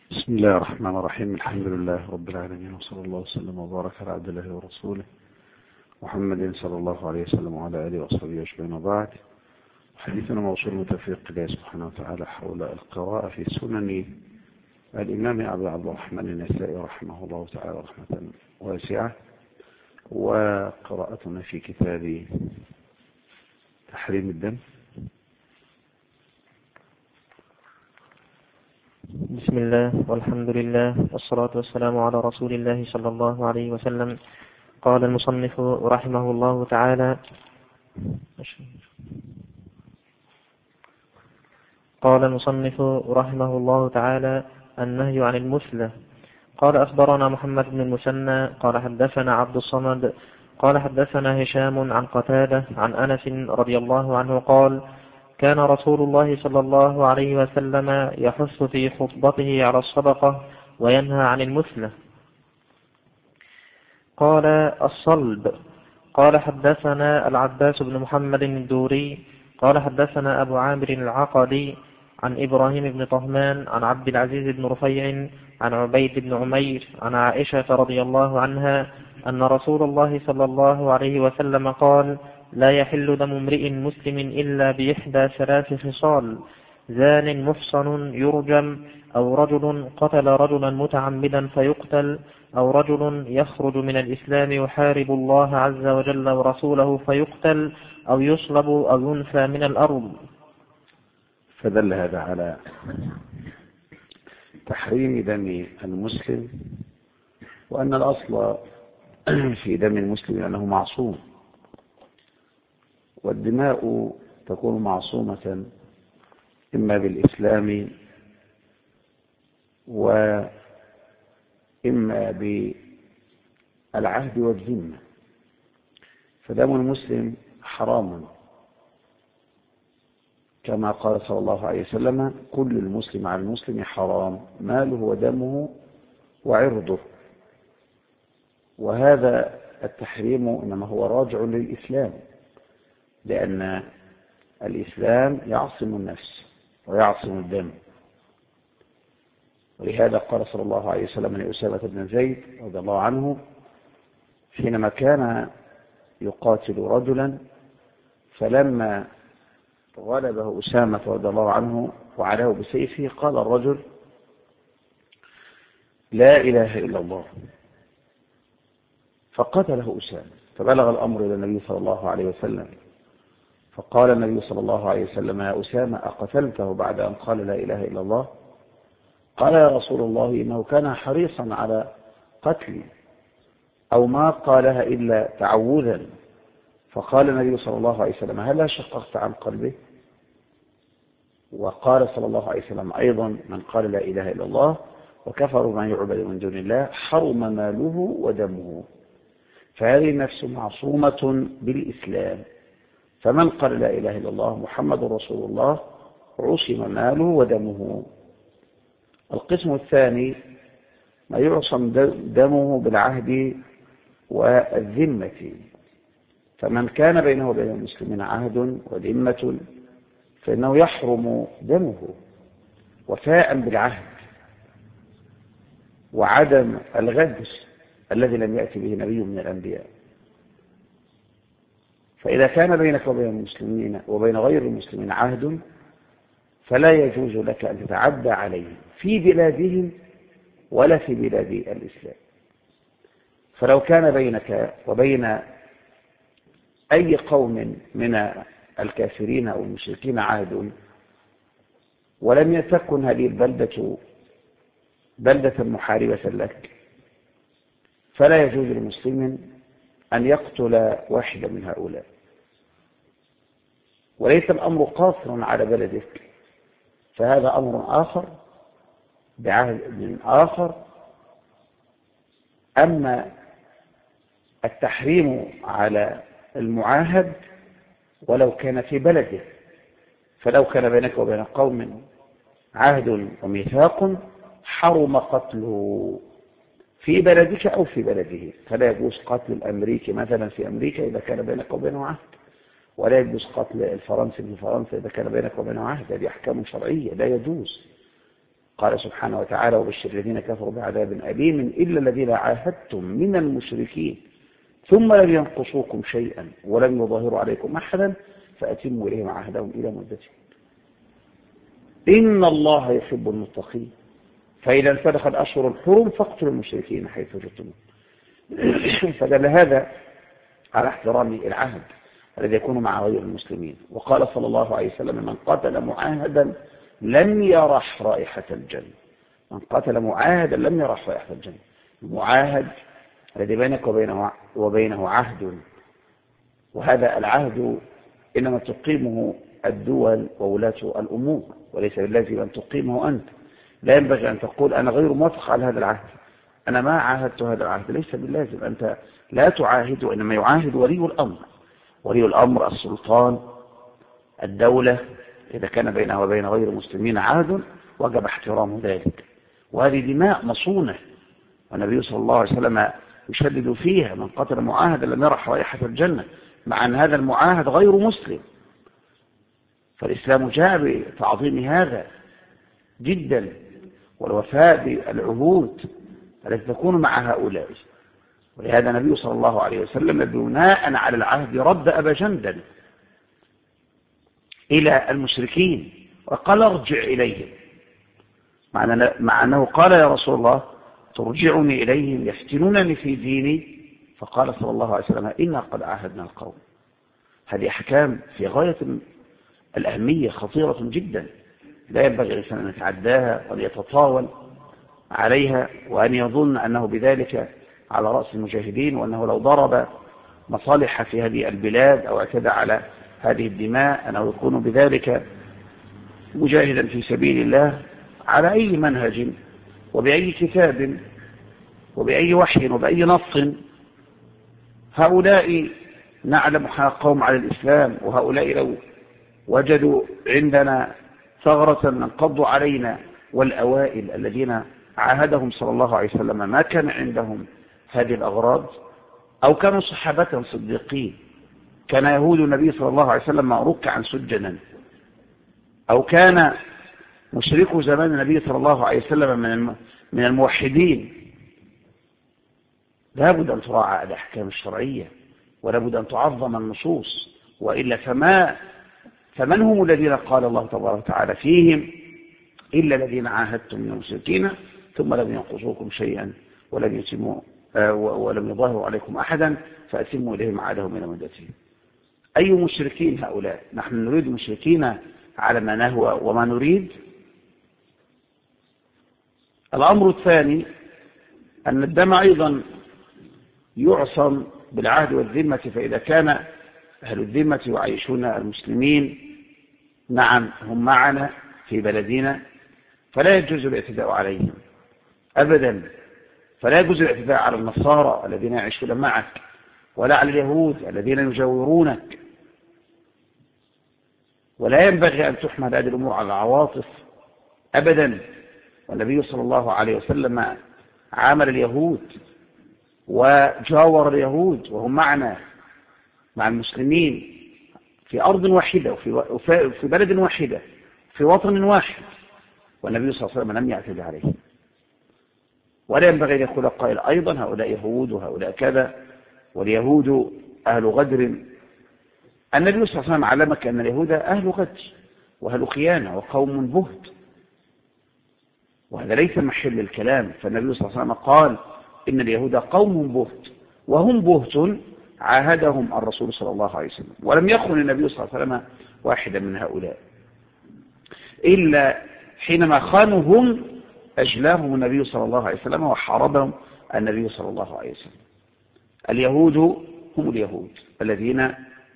بسم الله الرحمن الرحيم. الحمد لله رب العالمين، وصلى الله وسلم وبارك على عبد الله ورسوله محمد صلى الله عليه وسلم وعلى آله وصحبه أجمعين. وبعد، حديثنا موصول بتوفيق الله سبحانه وتعالى حول القراءة في سنن الإمام أبي عبد الرحمن النسائي رحمه الله تعالى رحمة واسعة، وقراءتنا في كتاب تحريم الدم. بسم الله والحمد لله والصلاة والسلام على رسول الله صلى الله عليه وسلم. قال المصنف رحمه الله تعالى: النهي عن المثلة. قال: أخبرنا محمد بن المثنى قال حدثنا عبد الصمد قال حدثنا هشام عن قتادة عن أنس رضي الله عنه قال: كان رسول الله صلى الله عليه وسلم يحث في خطبته على الصدقة وينهى عن المثلة. قال: الصلب. قال: حدثنا العباس بن محمد الدوري قال حدثنا أبو عامر العقدي عن إبراهيم بن طهمان عن عبد العزيز بن رفيع عن عبيد بن عمير عن عائشة رضي الله عنها أن رسول الله صلى الله عليه وسلم قال: لا يحل دم امرئ مسلم إلا بإحدى ثلاث خصال: زان محصن يرجم، أو رجل قتل رجلا متعمدا فيقتل، أو رجل يخرج من الإسلام يحارب الله عز وجل ورسوله فيقتل، أو يصلب أو ينفى من الأرض. فدل هذا على تحريم دم المسلم، وأن الأصل في دم المسلم أنه معصوم، والدماء تكون معصومة إما بالإسلام وإما بالعهد والذمة. فدم المسلم حرام، كما قال صلى الله عليه وسلم: كل المسلم على المسلم حرام، ماله ودمه وعرضه. وهذا التحريم إنما هو راجع للإسلام، لأن الإسلام يعصم النفس ويعصم الدم. ولهذا قال صلى الله عليه وسلم لأسامة بن زيد رضي الله عنه حينما كان يقاتل رجلا، فلما غلبه أسامة رضي الله عنه وعلاه بسيفه، قال الرجل: لا إله إلا الله، فقتله أسامة. فبلغ الأمر إلى النبي صلى الله عليه وسلم، فقال النبي صلى الله عليه وسلم: يا أسامة، أقتلته بعد أن قال لا إله إلا الله؟ قال: يا رسول الله، إنه كان حريصا على قتلي، أو ما قالها إلا تعوذا. فقال النبي صلى الله عليه وسلم: هل شققت عن قلبه؟ وقال صلى الله عليه وسلم أيضا: من قال لا إله إلا الله وكفر ما يعبد من دون الله حرم ماله ودمه. فهذه النفس معصومة بالإسلام، فمن قال لا إله إلا الله محمد رسول الله عصم ماله ودمه. القسم الثاني ما يعصم دمه بالعهد والذمة، فمن كان بينه وبين المسلمين عهد وذمة فإنه يحرم دمه وفاء بالعهد وعدم الغدر الذي لم يأتي به نبي من الأنبياء. فإذا كان بينك وبين المسلمين وبين غير المسلمين عهد، فلا يجوز لك أن تتعدى عليهم في بلادهم ولا في بلاد الإسلام. فلو كان بينك وبين أي قوم من الكافرين أو المشركين عهد، ولم تكن هذه البلدة بلدة محاربة لك، فلا يجوز للمسلم أن يقتل واحدا من هؤلاء. وليس الأمر قاصرا على بلدك، فهذا أمر آخر بعهد من آخر. أما التحريم على المعاهد ولو كان في بلده، فلو كان بينك وبين قوم عهد وميثاق حرم قتله في بلدك أو في بلده. فلا يجوز قتل الأمريكي مثلا في أمريكا إذا كان بينك وبينه عهد، ولا يجوز قتل الفرنسي في فرنسا إذا كان بينك وبينه عهد. هذه أحكام شرعية لا يجوز. قال سبحانه وتعالى: وبشر الذين كفروا بعذاب أليم إلا الذين عاهدتم من المشركين ثم لم ينقصوكم شيئا ولم يظاهروا عليكم أحدا فأتموا إليهم عهدهم إلى مدتهم إن الله يحب المتقين فإذا انسلخ الأشهر الحرم فاقتلوا المشركين حيث وجدتموهم. فدل هذا على احترام العهد الذي يكون مع غير المسلمين. وقال صلى الله عليه وسلم: من قتل معاهدا لم يرح رائحة الجنة. من قتل معاهدا لم يرح رائحة الجنة. المعاهد الذي بينك وبينه عهد، وهذا العهد إنما تقيمه الدول وولاة الأمور، وليس باللازم أن تقيمه أنت. لا ينبغي أن تقول أنا غير موافق على هذا العهد، أنا ما عاهدت هذا العهد. ليس باللازم، أنت لا تعاهد، وإنما يعاهد ولي الأمر. ولي الأمر السلطان، الدولة، إذا كان بينها وبين غير المسلمين عهد وجب احترام ذلك. وهذه دماء مصونة، والنبي صلى الله عليه وسلم يشدد فيها: من قتل معاهدا لم يرح رائحة الجنة، مع أن هذا المعاهد غير مسلم. فالإسلام جاء بتعظيم هذا جدا، والوفاء بالعهود التي تكون مع هؤلاء. ولهذا النبي صلى الله عليه وسلم بناء على العهد رد أبا جندل إلى المشركين وقال: ارجع إليهم، مع أنه قال: يا رسول الله ترجعني إليهم يفتنونني في ديني. فقال صلى الله عليه وسلم: إنا قد عاهدنا القوم. هذه أحكام في غاية الأهمية، خطيرة جدا، لا ينبغي الإنسان أن يتعداها وأن يتطاول عليها وأن يظن أنه بذلك على رأس المجاهدين، وأنه لو ضرب مصالح في هذه البلاد أو اعتدى على هذه الدماء أنه يكون بذلك مجاهدا في سبيل الله على أي منهج وبأي كتاب وبأي وحي وبأي نص. هؤلاء نعلم حقهم على الإسلام، وهؤلاء لو وجدوا عندنا ثغرة انقضوا علينا. والأوائل الذين عاهدهم صلى الله عليه وسلم ما كان عندهم هذه الأغراض، أو كانوا صحابة صديقين. كان يهود النبي صلى الله عليه وسلم ركعا سجدا، أو كان مشركو زمان النبي صلى الله عليه وسلم من الموحدين. لا بد أن تراعى الأحكام الشرعية، ولا بد أن تعظم النصوص، وإلا فمن هم الذين قال الله تبارك وتعالى فيهم: إلا الذين عاهدتم من المشركين ثم لم ينقصوكم شيئا ولم يظاهروا عليكم أحدا فأتموا إليهم عهدهم إلى مدتهم. أي مشركين هؤلاء؟ نحن نريد مشركين على ما نهوى وما نريد. الأمر الثاني أن الدم أيضا يعصم بالعهد والذمة. فإذا كان أهل الذمة يعيشون المسلمين، نعم هم معنا في بلدنا، فلا يجوز الاعتداء عليهم أبدا. فلا يجوز الاعتداء على النصارى الذين يعيشون معك، ولا على اليهود الذين يجاورونك. ولا ينبغي أن تحمل هذه الأمور على العواطف أبدا. والنبي صلى الله عليه وسلم عامل اليهود وجاور اليهود وهم معنا مع المسلمين في أرض واحدة وفي بلد واحدة في وطن واحد، والنبي صلى الله عليه وسلم لم يعتدي عليه. ولا ينبغي أن يقول قائل أيضا: هؤلاء يهود وهؤلاء كذا، واليهود أهل غدر. النبي صلى الله عليه وسلم علمك أن اليهود أهل غدر وأهل خيانة وقوم بهت، وهذا ليس محل الكلام. فالنبي صلى الله عليه وسلم قال: إن اليهود قوم بهت وهم بهت عاهدهم الرسول صلى الله عليه وسلم، ولم يخن النبي صلى الله عليه وسلم واحدا من هؤلاء، إلا حينما خانهم أجلاهم النبي صلى الله عليه وسلم وحاربهم النبي صلى الله عليه وسلم. اليهود هم اليهود الذين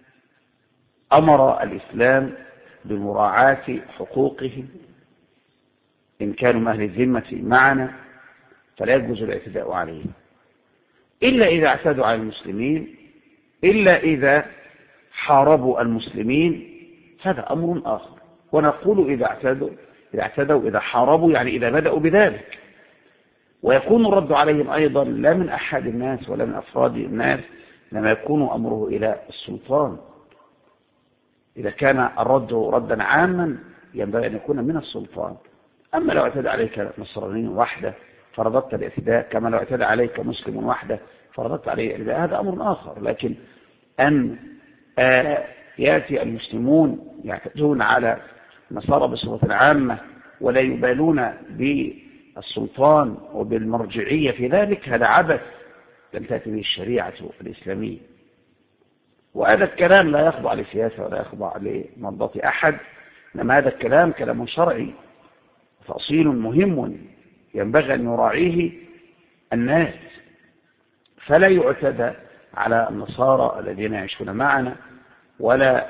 أمر الإسلام بمراعاة حقوقهم إن كانوا من أهل الذمة معنا، فلا يجوز الاعتداء عليهم إلا إذا اعتدوا على المسلمين، إلا إذا حاربوا المسلمين، هذا أمر آخر. ونقول إذا اعتدوا إذا حاربوا، يعني إذا بدأوا بذلك. ويكون الرد عليهم أيضا لا من أحد الناس ولا من أفراد الناس، لما يكون أمره إلى السلطان. إذا كان الرد ردا عاما ينبغي أن يكون من السلطان أما لو اعتدى عليك نصراني وحده فرضت الاعتداء، كما لو اعتدى عليك مسلم وحده فرضت عليه الاعتداء، هذا أمر آخر. لكن أن يأتي المسلمون يعتدون على النصارى بصفة عامة ولا يبالون بالسلطان وبالمرجعية في ذلك، هذا عبث لم تأتي به الشريعة الإسلامية. وهذا الكلام لا يخضع لسياسة ولا يخضع لمرضاة أحد، إنما هذا الكلام كلام شرعي تأصيل مهم ينبغي أن يراعيه الناس. فلا يعتدى على النصارى الذين يعيشون معنا، ولا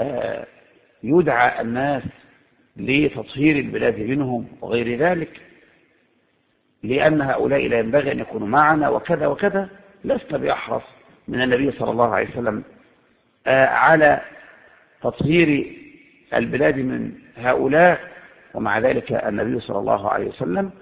يدعى الناس لتطهير البلاد منهم وغير ذلك، لأن هؤلاء لا ينبغي أن يكونوا معنا وكذا وكذا. لسنا بأحرص من النبي صلى الله عليه وسلم على تطهير البلاد من هؤلاء، ومع ذلك النبي صلى الله عليه وسلم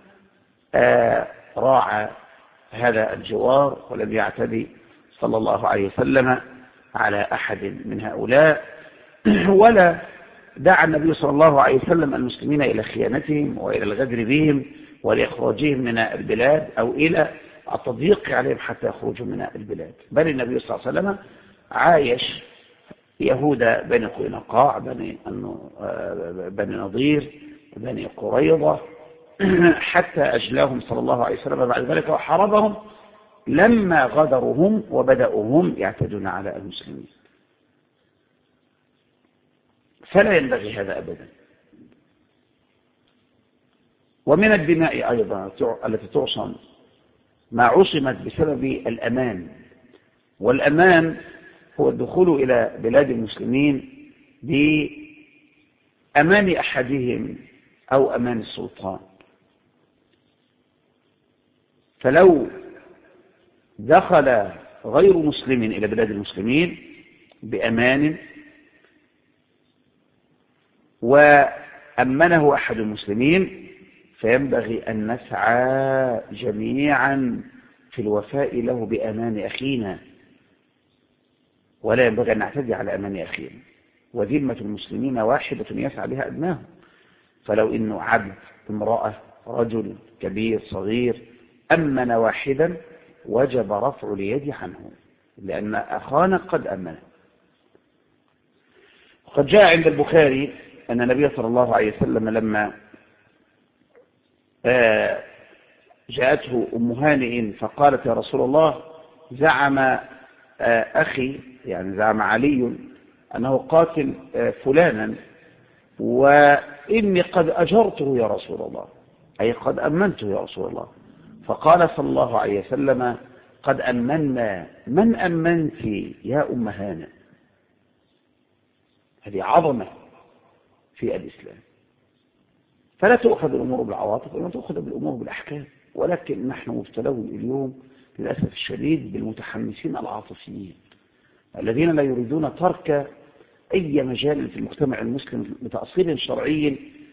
راعى هذا الجوار ولم يعتدي صلى الله عليه وسلم على أحد من هؤلاء، ولا دعا النبي صلى الله عليه وسلم المسلمين إلى خيانتهم وإلى الغدر بهم ولإخراجهم من البلاد أو إلى التضييق عليهم حتى يخرجوا من البلاد. بل النبي صلى الله عليه وسلم عايش يهود بني قينقاع، بني نضير، بني قريظة، حتى أجلاهم صلى الله عليه وسلم بعد ذلك وحاربهم لما غدرهم وبدأوا هم يعتدون على المسلمين. فلا ينبغي هذا أبدا. ومن الدماء أيضا التي تعصم ما عصمت بسبب الأمان، والأمان هو الدخول إلى بلاد المسلمين بأمان أحدهم أو أمان السلطان. فلو دخل غير مسلم إلى بلاد المسلمين بأمان وأمنه أحد المسلمين، فينبغي أن نسعى جميعا في الوفاء له بأمان أخينا، ولا ينبغي أن نعتدي على أمان أخينا. وذمة المسلمين واحدة يسعى بها أدناهم. فلو إنه عبد، امرأة، رجل، كبير، صغير، أمن واحدا وجب رفع اليد عنه، لأن أخانا قد أمنه. وقد جاء عند البخاري أن النبي صلى الله عليه وسلم لما جاءته أم هانئ فقالت يا رسول الله، زعم أخي، يعني زعم علي أنه قاتل فلانا وإني قد أجرته يا رسول الله، أي قد أمنته يا رسول الله. فقال صلى الله عليه وسلم قد أمنا. من أمنت يا أم هانئ؟ هذه عظمة في الإسلام. فلا تؤخذ الأمور بالعواطف ولا تؤخذ بالأمور بالأحكام، ولكن نحن مبتلون اليوم للأسف الشديد بالمتحمسين العاطفيين الذين لا يريدون ترك أي مجال في المجتمع المسلم بتأصيل شرعي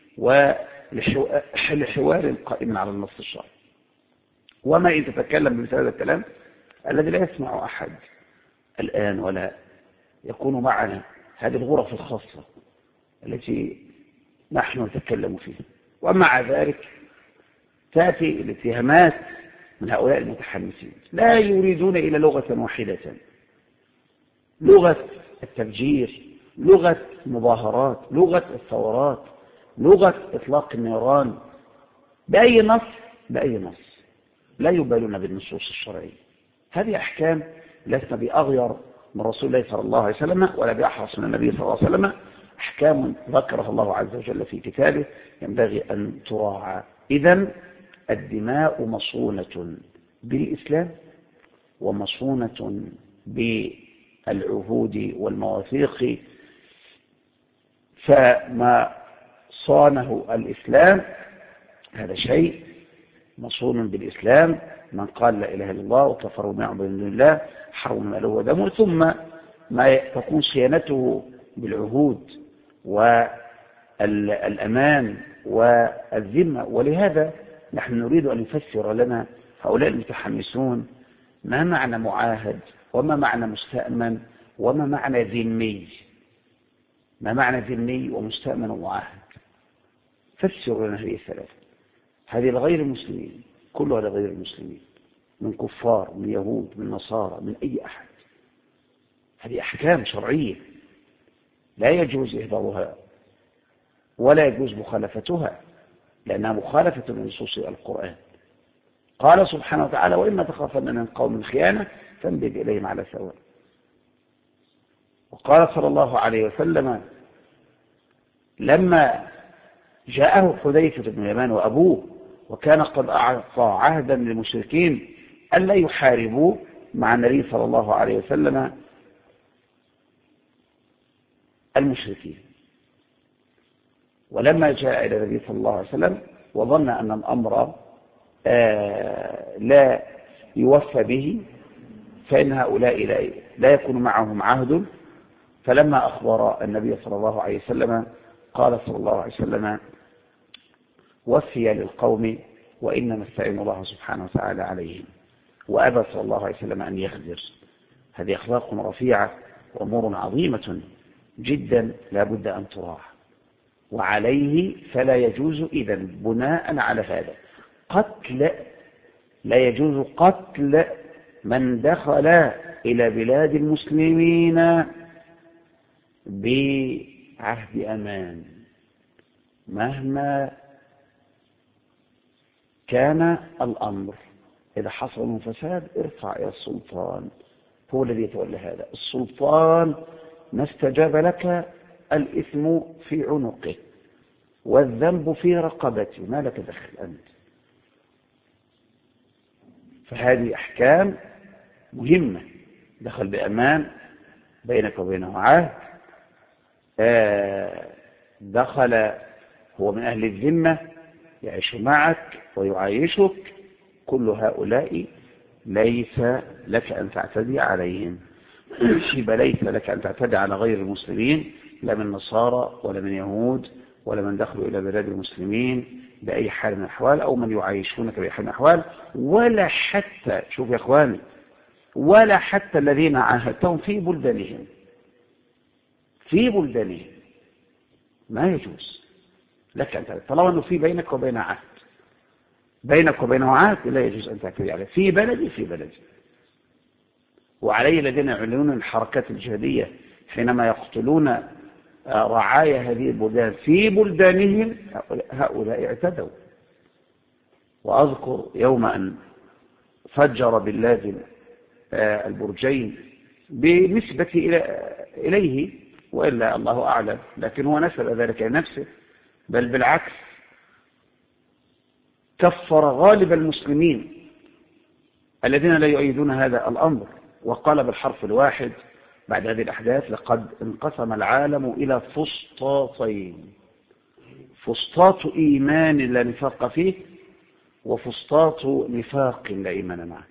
ولحوار قائم على النص الشرعي. وما إن تتكلم بمثل هذا الكلام الذي لا يسمع أحد الآن ولا يكون معنا، هذه الغرف الخاصة التي نحن نتكلم فيها. ومع ذلك تأتي الاتهامات من هؤلاء المتحمسين، لا يريدون إلى لغة واحدة، لغة التفجير، لغة المظاهرات، لغة الثورات، لغة إطلاق النيران، بأي نص بأي نص، لا يبالون بالنصوص الشرعية. هذه أحكام لسنا بأغير من رسول الله صلى الله عليه وسلم ولا بأحرص من النبي صلى الله عليه وسلم، أحكام ذكرها الله عز وجل في كتابه ينبغي أن تراعى. إذن الدماء مصونة بالإسلام ومصونة بالعهود والمواثيق، فما صانه الإسلام هذا شيء مصون بالإسلام. من قال لا إله إلا الله وكفر بما يعبد من دون الله حرم ماله ودمه. ثم ما تكون صيانته بالعهود والأمان والذمة. ولهذا نحن نريد أن يفسر لنا هؤلاء المتحمسون ما معنى معاهد وما معنى مستأمن وما معنى ذمي، ما معنى ذمي ومستأمن ومعاهد. فسروا لنا هذه الثلاثة. هذه لغير المسلمين، كلها لغير المسلمين، من كفار، من يهود، من نصارى، من أي أحد. هذه أحكام شرعية لا يجوز إهدارها ولا يجوز مخالفتها، لأنها مخالفة لنصوص القرآن. قال سبحانه وتعالى: وإما تخافن من قوم خيانة فانبذ إليهم على سواء. وقال صلى الله عليه وسلم لما جاءه حذيفة بن اليمان وأبوه وكان قد أعطى عهدا للمشركين ألا يحاربوا مع النبي صلى الله عليه وسلم المشركين، ولما جاء إلى النبي صلى الله عليه وسلم وظن أن الأمر لا يوفى به، فإن هؤلاء لا يكون معهم عهد، فلما أخبر النبي صلى الله عليه وسلم قال صلى الله عليه وسلم: وفي للقوم وإنما استعين الله سبحانه وتعالى عليهم. وأبى صلى الله عليه وسلم أن يخذر. هذه أخلاق رفيعة وأمور عظيمة جدا لا بد أن تراعى، وعليه فلا يجوز إذن بناء على هذا لا يجوز قتل من دخل إلى بلاد المسلمين بعهد أمان مهما كان الأمر. إذا حصل من فساد ارفع إلى السلطان، هو الذي يتولى هذا. السلطان ما استجاب لك الإثم في عنقه والذنب في رقبته، ما لك دخل أنت. فهذه أحكام مهمة. دخل بأمان بينك وبينه عهد، دخل هو من أهل الذمة يعيش معك ويعايشك، كل هؤلاء ليس لك أن تعتدي عليهم. ليس لك أن تعتدي على غير المسلمين، لا من نصارى ولا من يهود ولا من دخلوا إلى بلاد المسلمين بأي حال من الأحوال، أو من يعايشونك بأي حال من الأحوال، ولا حتى، شوف يا إخواني، ولا حتى الذين عاهدتهم في بلدانهم ما يجوز لك أن تعتدي، طالما أنه في بينك وبين عهد، بينك وبينه عهد، لا يجوز أن تعتدي عليه في بلدي. وعليه الذين يعلنون الحركات الجهادية حينما يقتلون رعايا هذه البلدان في بلدانهم، هؤلاء اعتدوا. وأذكر يوم أن فجر بن لادن البرجين بنسبة إليه، وإلا الله أعلم، لكن هو نسب ذلك لنفسه، بل بالعكس كفر غالب المسلمين الذين لا يؤيدون هذا الأمر، وقال بالحرف الواحد بعد هذه الأحداث: لقد انقسم العالم إلى فسطاطين، فسطاط إيمان لا نفاق فيه، وفسطاط نفاق لا إيمان معه.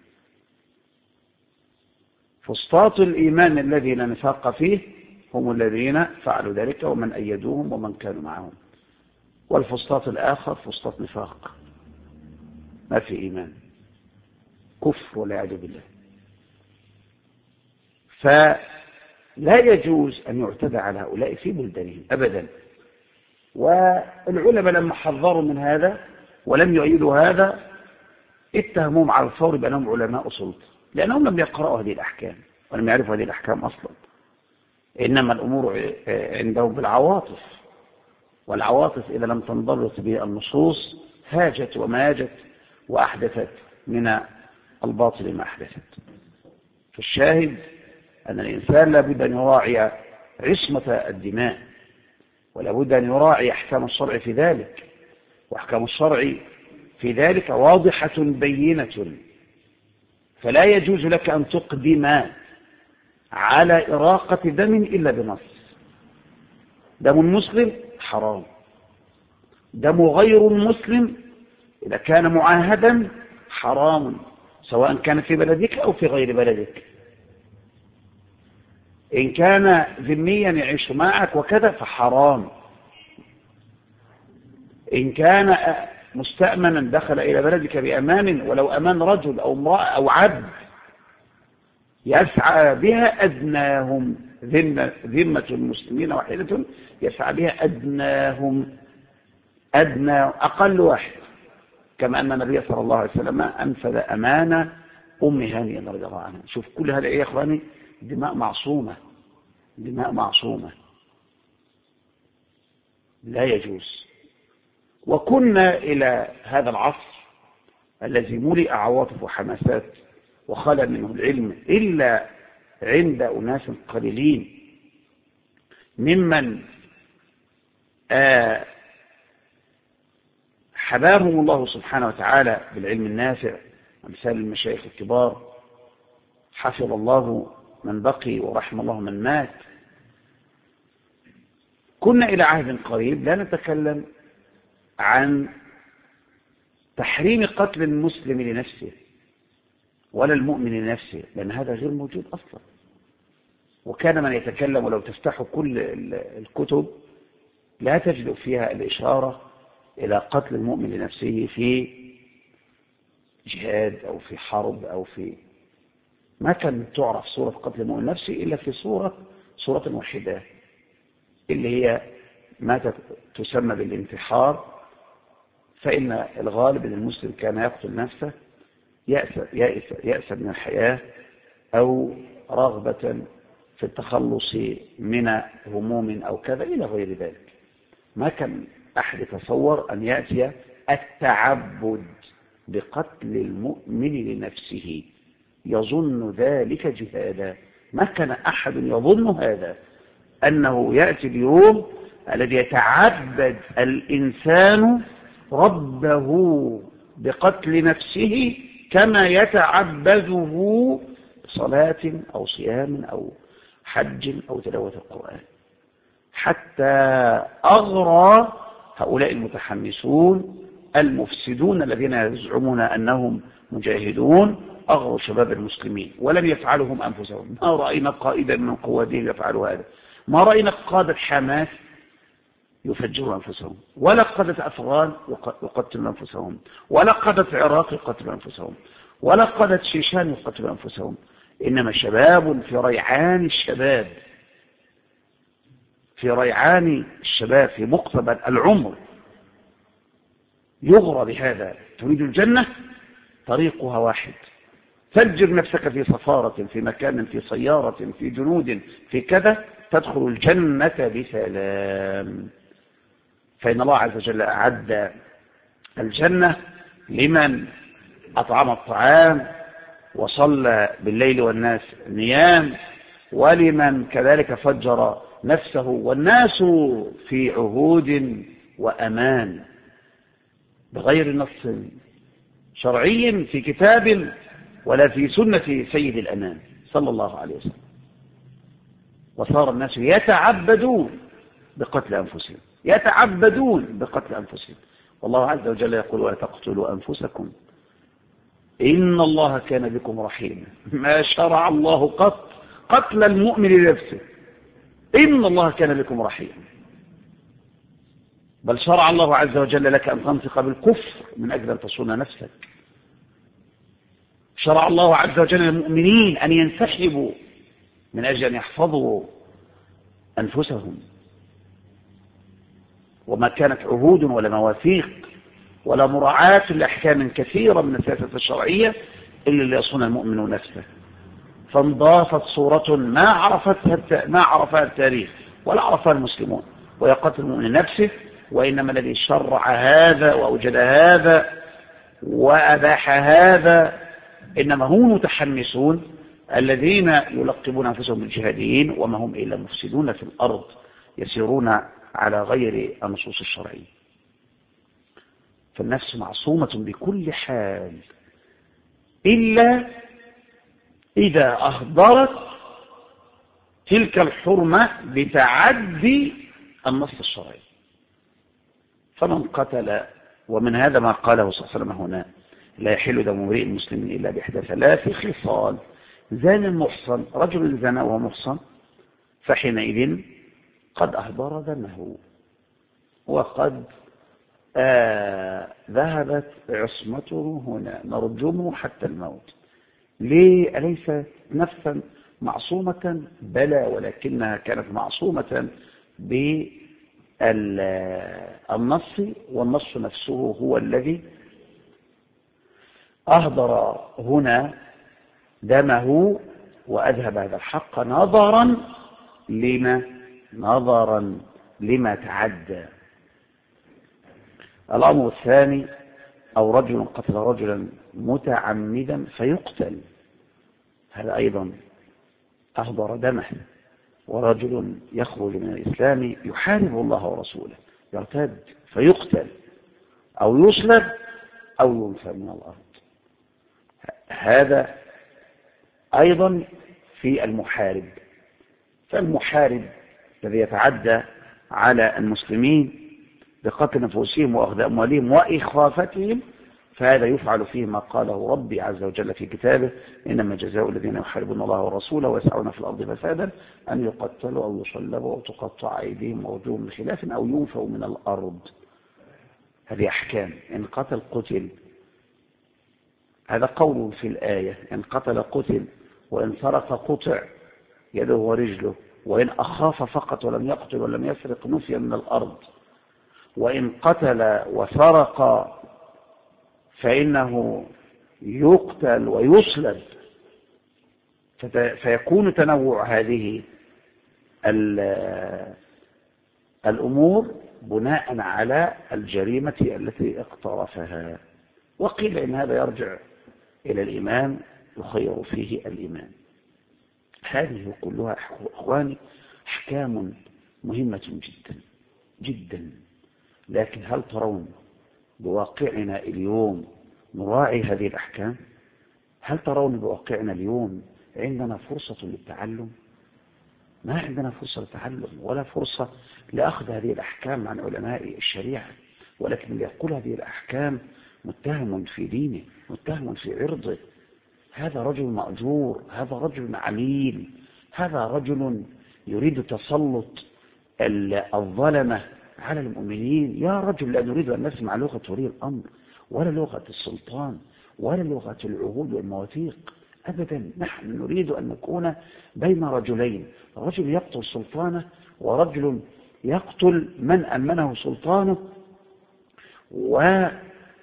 فسطاط الإيمان الذي لا نفاق فيه هم الذين فعلوا ذلك ومن أيدوهم ومن كانوا معهم، والفسطاط الآخر فسطاط نفاق، ما في إيمان، كفر والعياذ بالله. فلا يجوز أن يعتدى على هؤلاء في بلدانهم أبدا. والعلماء لما حذروا من هذا ولم يؤيدوا هذا اتهموهم على الفور بأنهم علماء سلطة، لأنهم لم يقرأوا هذه الأحكام ولم يعرفوا هذه الأحكام أصلا. إنما الأمور عندهم بالعواطف، والعواطف إذا لم تنضبط به النصوص هاجت وماجت وأحدثت من الباطل ما أحدثت. فالشاهد أن الإنسان لابد أن يراعي عصمة الدماء، ولابد أن يراعي أحكام الشرع في ذلك، وأحكام الشرع في ذلك واضحة بينة. فلا يجوز لك أن تقدم على إراقة دم إلا بنص. دم المسلم حرام، دم غير المسلم إذا كان معاهدا حرام، سواء كان في بلدك أو في غير بلدك. إن كان ذميا يعيش معك وكذا فحرام. إن كان مستأمنا دخل إلى بلدك بأمان، ولو أمان رجل أو امرأة أو عبد، يسعى بها أدناهم، ذمة المسلمين واحدة يسعى بها أدنى أقل واحد، كما أن النبي صلى الله عليه وسلم أنفذ أمانة أم هانئ رضي الله عنها. شوف كل هذا يا إخواني دماء معصومة، دماء معصومة لا يجوز. وكنا إلى هذا العصر الذي ملئ عواطف وحماسات وخلى منه العلم إلا عند أناس قليلين ممن حباهم الله سبحانه وتعالى بالعلم النافع، أمثال المشايخ الكبار، حفظ الله من بقي ورحم الله من مات. كنا إلى عهد قريب لا نتكلم عن تحريم قتل المسلم لنفسه ولا المؤمن لنفسه، لأن هذا غير موجود أصلا. وكان من يتكلم، ولو تفتحوا كل الكتب لا تجد فيها الإشارة إلى قتل المؤمن لنفسه في جهاد أو في حرب أو في، ما كان تعرف صورة قتل المؤمن لنفسه إلا في صورة واحدة، اللي هي ما تسمى بالانتحار. فإن الغالب أن المسلم كان يقتل نفسه يأس من الحياة أو رغبة في التخلص من هموم أو كذا إلى غير ذلك. ما كان أحد يتصور أن يأتي التعبد بقتل المؤمن لنفسه يظن ذلك جهادا. ما كان أحد يظن هذا، أنه يأتي اليوم الذي يتعبد الإنسان ربه بقتل نفسه كما يتعبده صلاة أو صيام أو حج أو تلاوة القرآن. حتى أغرى هؤلاء المتحمسون المفسدون الذين يزعمون أنهم مجاهدون، أغروا شباب المسلمين ولم يفعلهم أنفسهم. ما رأينا قائدا من قوادهم يفعل هذا، ما رأينا قادة حماس يفجروا أنفسهم، ولا قادة أفغان يقتلوا أنفسهم، ولا قادة عراق يقتلوا أنفسهم، ولا قادة شيشان يقتلوا أنفسهم. إنما شباب في ريعان الشباب، في ريعان الشباب، في مقتبل العمر، يغرى بهذا. تريد الجنة طريقها واحد، فجر نفسك في صفارة، في مكان، في سيارة، في جنود، في كذا، تدخل الجنة بسلام. فإن الله عز وجل أعد الجنة لمن أطعم الطعام وصلى بالليل والناس نيام، ولمن كذلك فجر نفسه والناس في عهود وأمان بغير نص شرعي في كتاب ولا في سنة سيد الأنام صلى الله عليه وسلم. وصار الناس يتعبدون بقتل أنفسهم، يتعبدون بقتل أنفسهم. والله عز وجل يقول: ولا تقتلوا أنفسكم إن الله كان بكم رحيما. ما شرع الله قط قتل المؤمن لنفسه، إن الله كان بكم رحيما، بل شرع الله عز وجل لك أن تنطق بالكفر من أجل أن تصون نفسك. شرع الله عز وجل للمؤمنين أن ينسحبوا من أجل أن يحفظوا أنفسهم. وما كانت عهود ولا مواثيق ولا مراعاة لأحكام كثيرة من السياسة الشرعية إلا ليصون المؤمن نفسه. فانضافت صورة ما عرفها التاريخ ولا عرفها المسلمون، ويقتل المؤمن نفسه. وإنما الذي شرع هذا وأوجد هذا وأباح هذا إنما هم متحمسون الذين يلقبون أنفسهم بالجهاديين، وما هم إلا مفسدون في الأرض يسيرون على غير النصوص الشرعية. فالنفس معصومة بكل حال إلا إذا أهدرت تلك الحرمة بتعدي النص الشرعي. فمن قتل، ومن هذا ما قاله صلى الله عليه وسلم هنا: لا يحل دم امرئ مسلم إلا بإحدى ثلاث خصال: زان محصن، رجل زنى وهو محصن، فحينئذ قد أهدر دمه وقد ذهبت عصمته هنا، نرجمه حتى الموت. ليه؟ أليس نفسا معصومة؟ بلى، ولكنها كانت معصومة النص، والنص نفسه هو الذي أهدر هنا دمه وأذهب هذا الحق نظرا لما تعدى. الأمر الثاني: أو رجل قتل رجلا متعمدا فيقتل، هذا أيضا أهدر دمه. ورجل يخرج من الإسلام يحارب الله ورسوله يرتد فيقتل أو يصلب أو ينفى من الأرض. هذا أيضا في المحارب. فالمحارب الذي يتعدى على المسلمين بقتل نفوسهم وأخذ أموالهم وإخافتهم، فهذا يفعل فيه ما قاله ربي عز وجل في كتابه: إنما جزاء الذين يحاربون الله ورسوله ويسعون في الأرض فسادا أن يقتلوا أو يصلبوا أو تقطع أيديهم وأرجلهم من خلاف أو ينفوا من الأرض. هذه أحكام. إن قتل قتل، هذا قول في الآية: إن قتل قتل، وإن سرق قطع يده ورجله، وإن أخاف فقط ولم يقتل ولم يسرق نفي من الأرض، وإن قتل وسرق فإنه يقتل ويصلب. فيكون تنوع هذه الأمور بناء على الجريمة التي اقترفها. وقيل إن هذا يرجع إلى الإمام يخير فيه الإمام. هذه كلها أخواني أحكام مهمة جدا جدا، لكن هل ترون بواقعنا اليوم نراعي هذه الأحكام؟ هل ترون بواقعنا اليوم عندنا فرصة للتعلم؟ ما عندنا فرصة للتعلم ولا فرصة لأخذ هذه الأحكام عن علماء الشريعة، ولكن اللي يقول هذه الأحكام متهم في دينه، متهم في عرضه. هذا رجل مأجور، هذا رجل عميل، هذا رجل يريد تسلط الظلمة على المؤمنين. يا رجل، لا نريد أن نسمع لغة ولي الأمر ولا لغة السلطان ولا لغة العهود والمواثيق أبدا. نحن نريد أن نكون بين رجلين: رجل يقتل سلطانه ورجل يقتل من أمنه سلطانه وعاد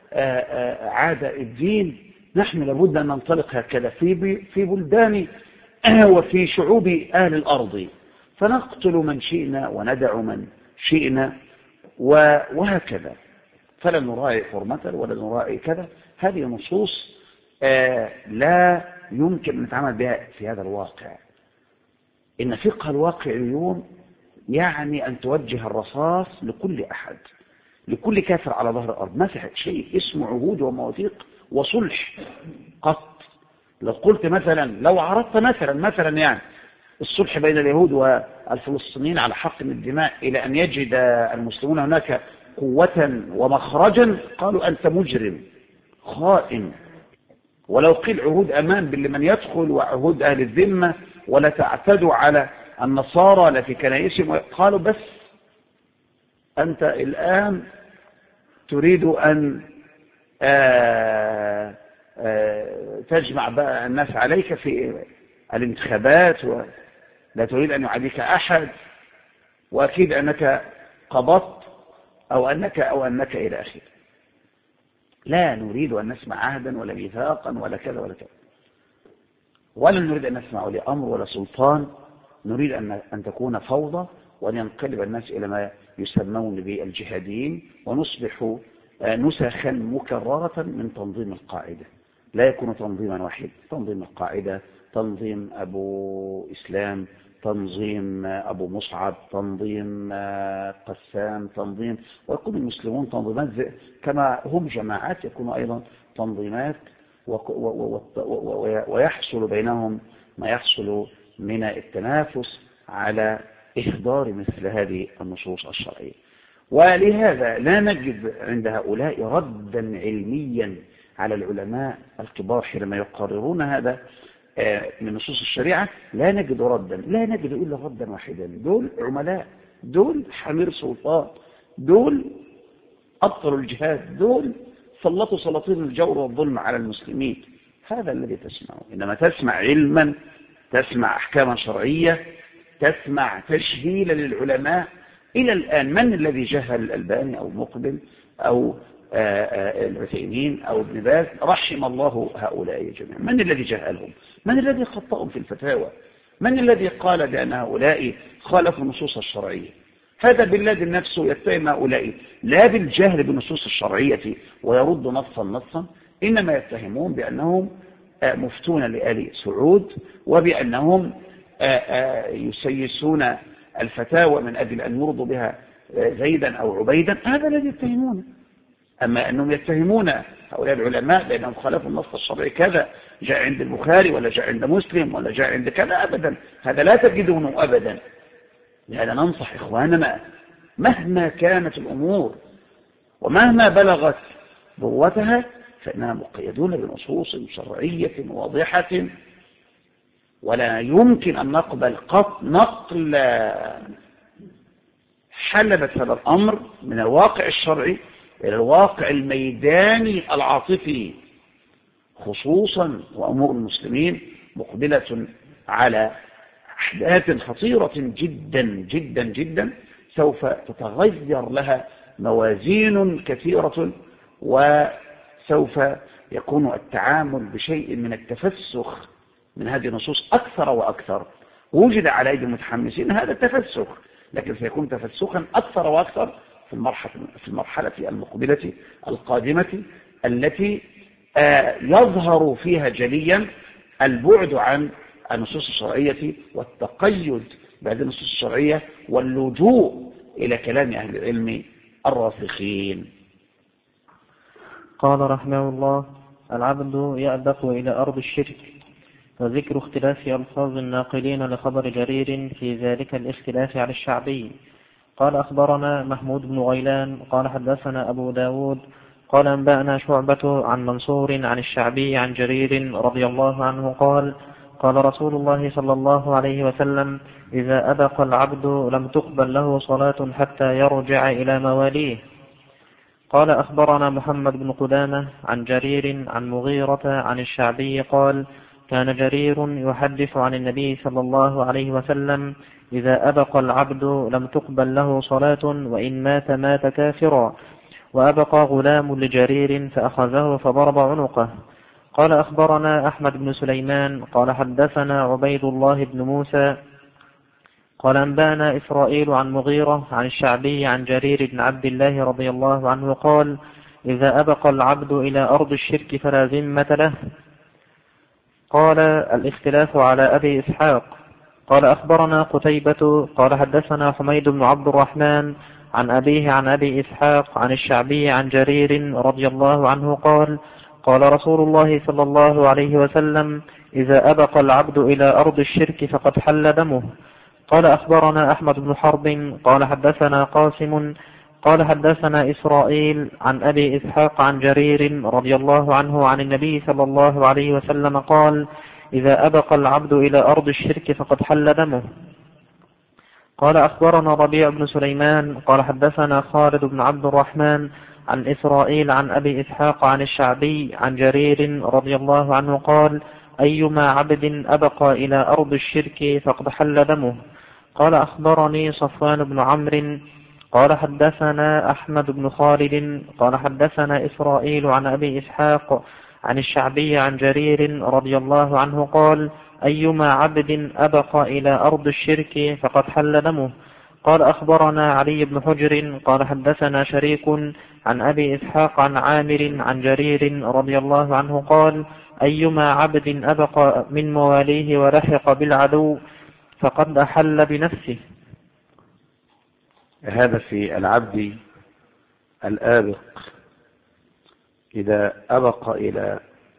الدين. نحن لابد أن ننطلق هكذا في بلدان وفي شعوب أهل الأرض، فنقتل من شئنا وندع من شئنا وهكذا، فلا نراعي حرمة ولا نراعي كذا. هذه نصوص لا يمكن أن نتعامل بها في هذا الواقع. إن فقه الواقع اليوم يعني أن توجه الرصاص لكل أحد، لكل كافر على ظهر الأرض. ما في شيء اسمه عهود ومواثيق وصلح قط. لو قلت مثلا، لو عرضت مثلا يعني الصلح بين اليهود والفلسطينيين على حق من الدماء إلى أن يجد المسلمون هناك قوة ومخرجا، قالوا أنت مجرم خائن. ولو قيل عهود أمان لمن يدخل وعهود أهل الذمة ولا تعتدوا على النصارى لا في كنائسهم، قالوا بس أنت الآن تريد أن تجمع بقى الناس عليك في الانتخابات ولا تريد أن يعاديك أحد، وأكيد أنك قبضت أو أنك إلى آخره. لا نريد أن نسمع عهدا ولا ميثاقا ولا كذا ولا كذا، ولا نريد أن نسمع ولي أمر ولا سلطان. نريد أن تكون فوضى وأن ينقلب الناس إلى ما يسمون بالجهاديين، ونصبح نسخا مكررة من تنظيم القاعدة. لا يكون تنظيما واحد، تنظيم القاعدة، تنظيم أبو إسلام، تنظيم أبو مصعب، تنظيم قسام، تنظيم، ويكون المسلمون تنظيمات كما هم جماعات يكونوا أيضا تنظيمات، ويحصل بينهم ما يحصل من التنافس على إهدار مثل هذه النصوص الشرعية. ولهذا لا نجد عند هؤلاء ردا علميا على العلماء الكبار حينما يقررون هذا من نصوص الشريعة. لا نجد ردا، لا نجد إلا ردا واحدا: دول عملاء، دول حمير سلطان، دول أبطلوا الجهاد، دول سلطوا سلاطين الجور والظلم على المسلمين. هذا الذي تسمعه. إنما تسمع علما، تسمع أحكاما شرعية، تسمع تشهيلا للعلماء، إلى الآن من الذي جهل الألباني أو مقبل أو العثيمين أو ابن باز رحم الله هؤلاء جميعا؟ من الذي جهلهم؟ من الذي خطأهم في الفتاوى؟ من الذي قال بأن هؤلاء خالفوا النصوص الشرعية؟ هذا بلاد النفس يتهم هؤلاء لا بالجهل بالنصوص الشرعية ويرد نصا، إنما يتهمون بأنهم مفتون لآل سعود وبأنهم يسيسون الفتاوى من أجل أن يرضوا بها زيدا أو عبيدا. هذا الذي يتهمون. أما أنهم يتهمون هؤلاء العلماء بأنهم خالفوا النص الشرعي كذا جاء عند البخاري ولا جاء عند مسلم ولا جاء عند كذا، أبدا، هذا لا تجدونه أبدا. لهذا ننصح إخواننا مهما كانت الأمور ومهما بلغت ذروتها فإننا مقيدون بنصوص شرعية واضحة، ولا يمكن أن نقبل نقل حلبة هذا الأمر من الواقع الشرعي إلى الواقع الميداني العاطفي، خصوصا وأمور المسلمين مقبلة على أحداث خطيرة جدا جدا جدا سوف تتغير لها موازين كثيرة، وسوف يكون التعامل بشيء من التفسخ من هذه النصوص أكثر وأكثر. وجد على أيدي المتحمسين هذا التفسخ، لكن سيكون تفسخا أكثر وأكثر في المرحلة المقبلة القادمة التي يظهر فيها جليا البعد عن النصوص الشرعية والتقيد بهذه النصوص الشرعية واللجوء إلى كلام أهل العلم الراسخين. قال رحمه الله: العبد يأبق إلى أرض الشرك، وذكر اختلاف ألفاظ الناقلين لخبر جرير في ذلك الاختلاف على الشعبي. قال أخبرنا محمود بن غيلان قال حدثنا أبو داود قال أنبأنا شعبة عن منصور عن الشعبي عن جرير رضي الله عنه قال: قال رسول الله صلى الله عليه وسلم: إذا أبق العبد لم تقبل له صلاة حتى يرجع إلى مواليه. قال أخبرنا محمد بن قدامة عن جرير عن مغيرة عن الشعبي قال: كان جرير يحدث عن النبي صلى الله عليه وسلم: إذا أبق العبد لم تقبل له صلاة وإن مات كافرا. وأبقى غلام لجرير فأخذه فضرب عنقه. قال أخبرنا أحمد بن سليمان قال حدثنا عبيد الله بن موسى قال أنبأنا إسرائيل عن مغيرة عن الشعبي عن جرير بن عبد الله رضي الله عنه قال: إذا أبق العبد إلى أرض الشرك فلا ذمة له. قال الاختلاف على أبي إسحاق. قال أخبرنا قتيبة قال حدثنا حميد بن عبد الرحمن عن أبيه عن أبي إسحاق عن الشعبي عن جرير رضي الله عنه قال: قال رسول الله صلى الله عليه وسلم: إذا أبق العبد إلى أرض الشرك فقد حل دمه. قال أخبرنا أحمد بن حرب قال حدثنا قاسم قال حدثنا إسرائيل عن أبي إسحاق عن جرير رضي الله عنه عن النبي صلى الله عليه وسلم قال: إذا أبق العبد إلى أرض الشرك فقد حل دمه. قال أخبرنا ربيع بن سليمان قال حدثنا خالد بن عبد الرحمن عن إسرائيل عن أبي إسحاق عن الشعبي عن جرير رضي الله عنه قال: أيما عبد أبقى إلى أرض الشرك فقد حل دمه. قال أخبرني صفوان بن عمرو قال حدثنا أحمد بن خالد قال حدثنا إسرائيل عن أبي إسحاق عن الشعبي عن جرير رضي الله عنه قال: أيما عبد أبقى إلى أرض الشرك فقد حل دمه. قال أخبرنا علي بن حجر قال حدثنا شريك عن أبي إسحاق عن عامر عن جرير رضي الله عنه قال: أيما عبد أبقى من مواليه ولحق بالعدو فقد أحل بنفسه. هذا في العبد الآبق إذا أبق إلى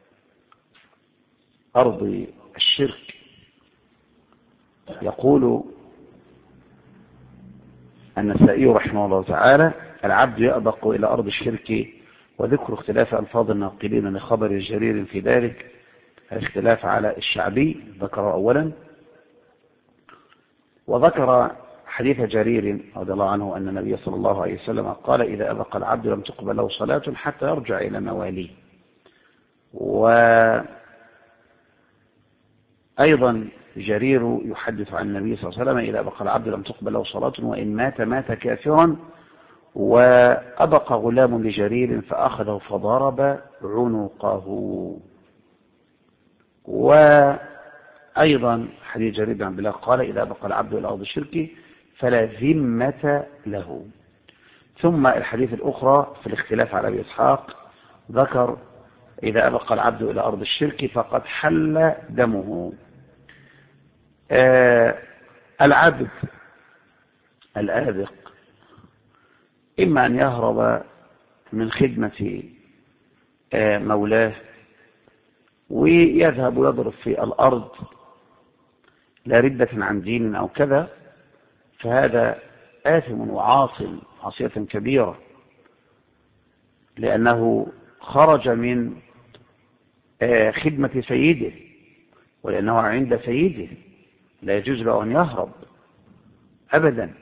أرض الشرك. يقول النسائي رحمه الله تعالى: العبد يأبق إلى أرض الشرك، وذكر اختلاف ألفاظ الناقلين لخبر جرير في ذلك الاختلاف على الشعبي ذكر أولا، وذكر حديث جرير رضي الله عنه أن النبي صلى الله عليه وسلم قال: إذا أبق العبد لم تقبل له صلاة حتى يرجع إلى مواليه. وأيضا جرير يحدث عن النبي صلى الله عليه وسلم: إذا أبقى العبد لم تقبل له صلاة وإن مات مات كافرا. وأبقى غلام لجرير فأخذه فضرب عنقه. وأيضا حديث جرير بن عبد الله قال: إذا أبقى العبد إلى أرض الشرك فلا ذمة له. ثم الحديث الأخرى في الاختلاف على أبي إسحاق ذكر: إذا أبقى العبد إلى أرض الشرك فقد حل دمه. العبد الآبق إما أن يهرب من خدمة مولاه ويذهب ويضرب في الأرض لا ردة عن دين أو كذا، فهذا آثم وعاصم عصية كبيرة، لأنه خرج من خدمة سيده، ولأنه عند سيده لا يجوز له أن يهرب أبدا،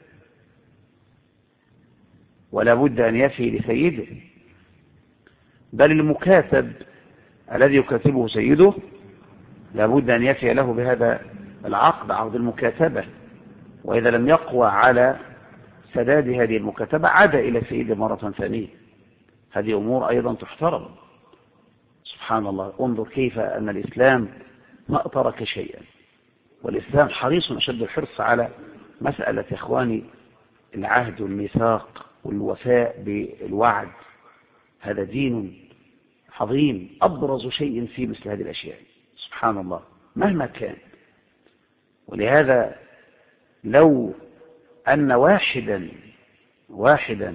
ولا بد أن يفي لسيده. بل المكاتب الذي يكاتبه سيده لا بد أن يفي له بهذا العقد، عقد المكاتبة، وإذا لم يقوى على سداد هذه المكاتبة عاد إلى سيده مرة ثانية. هذه أمور أيضا تحترم. سبحان الله، انظر كيف أن الإسلام ما ترك شيئا، والإسلام حريص أشد الحرص على مسألة إخواني العهد والميثاق والوفاء بالوعد. هذا دين عظيم، أبرز شيء في مثل هذه الأشياء. سبحان الله مهما كان. ولهذا لو أن واحدا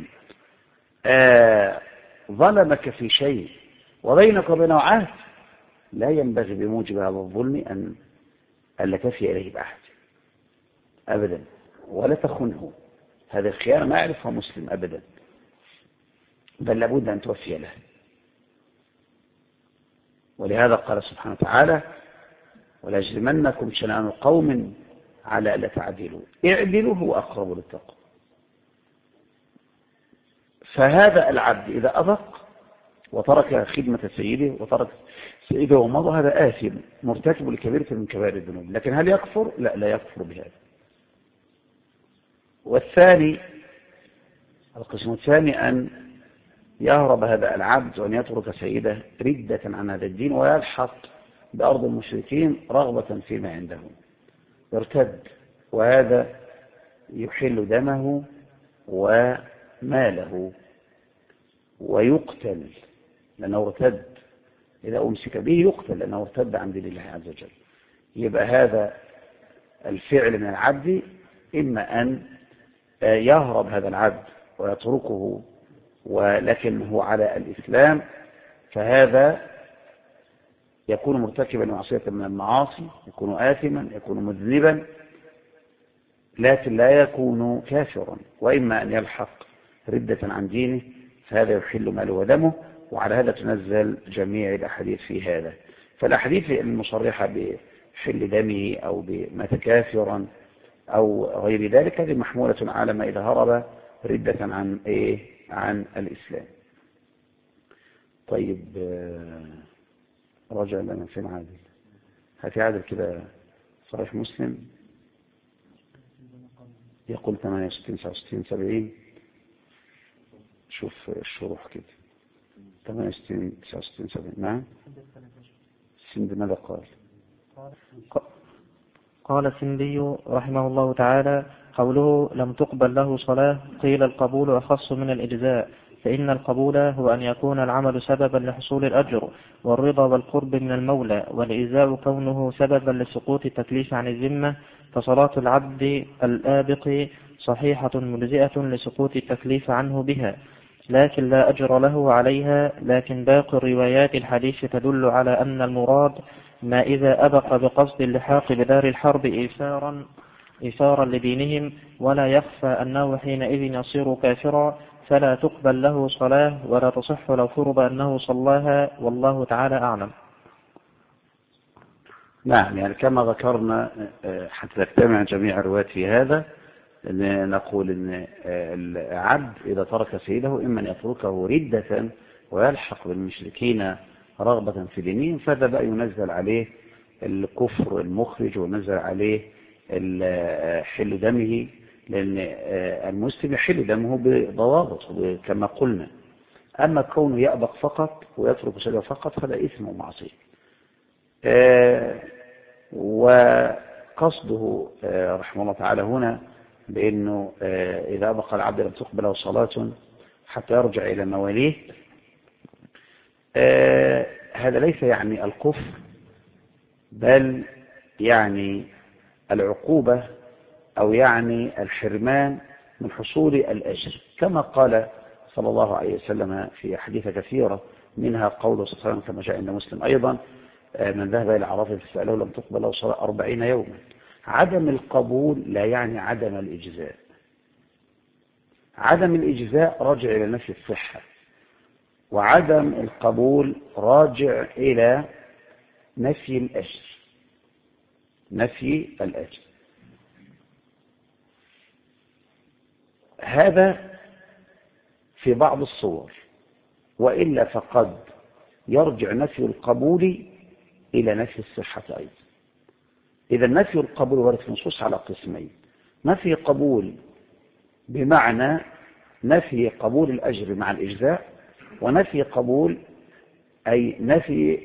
ظلمك في شيء وبينك وبينه عهد، لا ينبغي بموجب هذا الظلم أن لا تفي إليه بعهد أبدا، ولا تخنه. هذه الخيانة ما يعرفها مسلم أبدا، بل لابد أن توفي له. ولهذا قال سبحانه وتعالى: ولا يجرمنكم شنآن قوم على ألا تعدلوا اعدلوا هو أقرب للتقوى. فهذا العبد إذا أبق وترك خدمة سيده وترك سيده ومضى، هذا آثم مرتكب لكبيرة من كبائر الذنوب. لكن هل يكفر؟ لا يكفر بهذا. والثاني، القسم الثاني، أن يهرب هذا العبد وأن يترك سيده ردة عن هذا الدين ويلحق بأرض المشركين رغبة فيما عندهم، يرتد، وهذا يحل دمه وماله ويقتل لأنه ارتد. إذا أمسك به يقتل لأنه ارتد عن دين الله عز وجل. يبقى هذا الفعل من العبد إما أن يهرب هذا العبد ويتركه ولكن هو على الإسلام، فهذا يكون مرتكبا لمعصية من المعاصي، يكون آثما، يكون مذنبا، لكن لا يكون كافرا. وإما أن يلحق ردة عن دينه، فهذا يحل ماله ودمه. وعلى هذا تنزل جميع الأحاديث في هذا. فالأحاديث المصرحة بحل دمه أو بمات كافرا أو غير ذلك هذه محمولة على ما إذا هرب ردة عن الإسلام. طيب، رجع لنا فين عادل؟ هاتي عادل كده صحيح مسلم يقول 68 69 70. شوف الشروح كده 68 69 70. نعم. السند ماذا قال؟ قال السندي رحمه الله تعالى: قوله لم تقبل له صلاة، قيل القبول أخص من الإجزاء، فإن القبول هو أن يكون العمل سببا لحصول الأجر والرضا والقرب من المولى، والإجزاء كونه سببا لسقوط التكليف عن الذمة. فصلاة العبد الآبق صحيحة مجزئة لسقوط التكليف عنه بها، لكن لا أجر له عليها. لكن باقي الروايات الحديث تدل على أن المراد ما إذا أبق بقصد اللحاق بدار الحرب إيثارا لدينهم، ولا يخفى أنه حينئذ يصير كافرا، فلا تقبل له صلاة ولا تصح لو فرض أنه صلاها، والله تعالى أعلم. نعم، يعني كما ذكرنا حتى تجتمع جميع الروايات في هذا، نقول إن العبد إذا ترك سيده إما أن يتركه ردة ويلحق بالمشركين رغبة في دينهم، فهذا بقى ينزل عليه الكفر المخرج ونزل عليه حل دمه، لأن المسلم يحل دمه بضوابط كما قلنا. أما كونه يأبق فقط ويترك سبيل فقط فلا إثم ومعصية. وقصده رحمه الله تعالى هنا بأنه إذا أبقى العبد لم تقبل له صلاة حتى يرجع إلى مواليه، هذا ليس يعني الكفر، بل يعني العقوبة أو يعني الحرمان من حصول الأجر، كما قال صلى الله عليه وسلم في حديث كثيرة، منها قوله صلى الله عليه وسلم كما جاء عند مسلم أيضا: من ذهب إلى عرفة فسأله لم تقبل له صلاة 40 يوما. عدم القبول لا يعني عدم الإجزاء. عدم الإجزاء راجع إلى نفي الصحة، وعدم القبول راجع إلى نفي الأجر. نفي الأجر هذا في بعض الصور، وإلا فقد يرجع نفي القبول إلى نفي الصحة أيضا. إذا نفي القبول ورد في النصوص على قسمين: نفي قبول بمعنى نفي قبول الأجر مع الإجزاء، ونفي قبول أي نفي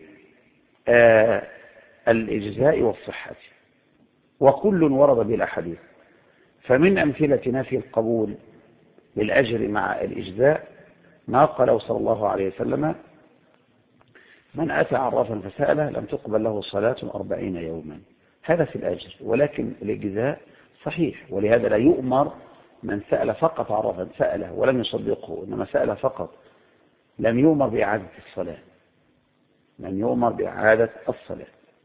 الإجزاء والصحة، وكل ورد بالأحاديث. فمن أمثلة نفي القبول للأجر مع الإجزاء ما قاله صلى الله عليه وسلم: من أتى عرافا فسأله لم تقبل له صلاة 40 يوما. هذا في الأجر، ولكن الإجزاء صحيح، ولهذا لا يؤمر من سأل فقط عرفا سأله ولم يصدقه، إنما سأل فقط، لم يؤمر بإعادة الصلاة. لم يؤمر بإعادة الصلاة.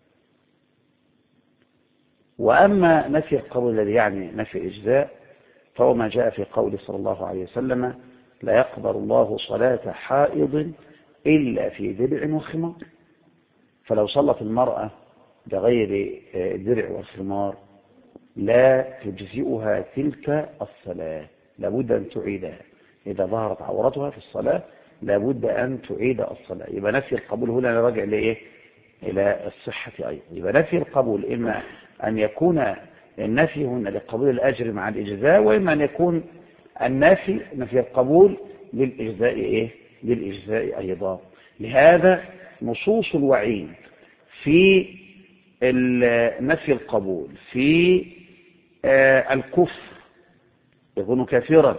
وأما نفي القبول الذي يعني نفي الإجزاء فهو ما جاء في قول صلى الله عليه وسلم: لا يقبل الله صلاة حائض إلا في درع وخمار. فلو صلت المرأة بغير الدرع والخمار لا تجزئها تلك الصلاة، لابد أن تعيدها. إذا ظهرت عورتها في الصلاة لابد أن تعيد الصلاة. يبقى نفي القبول هنا راجع لإيه؟ إلى الصحة أيضا. يبقى نفي القبول إما أن يكون النفي هنا لقبول الأجر مع الإجزاء، وإما أن يكون النفي نفي القبول للإجزاء إيه؟ للإجزاء أيضا. لهذا نصوص الوعيد في نفي القبول، في الكفر يكون كافرا،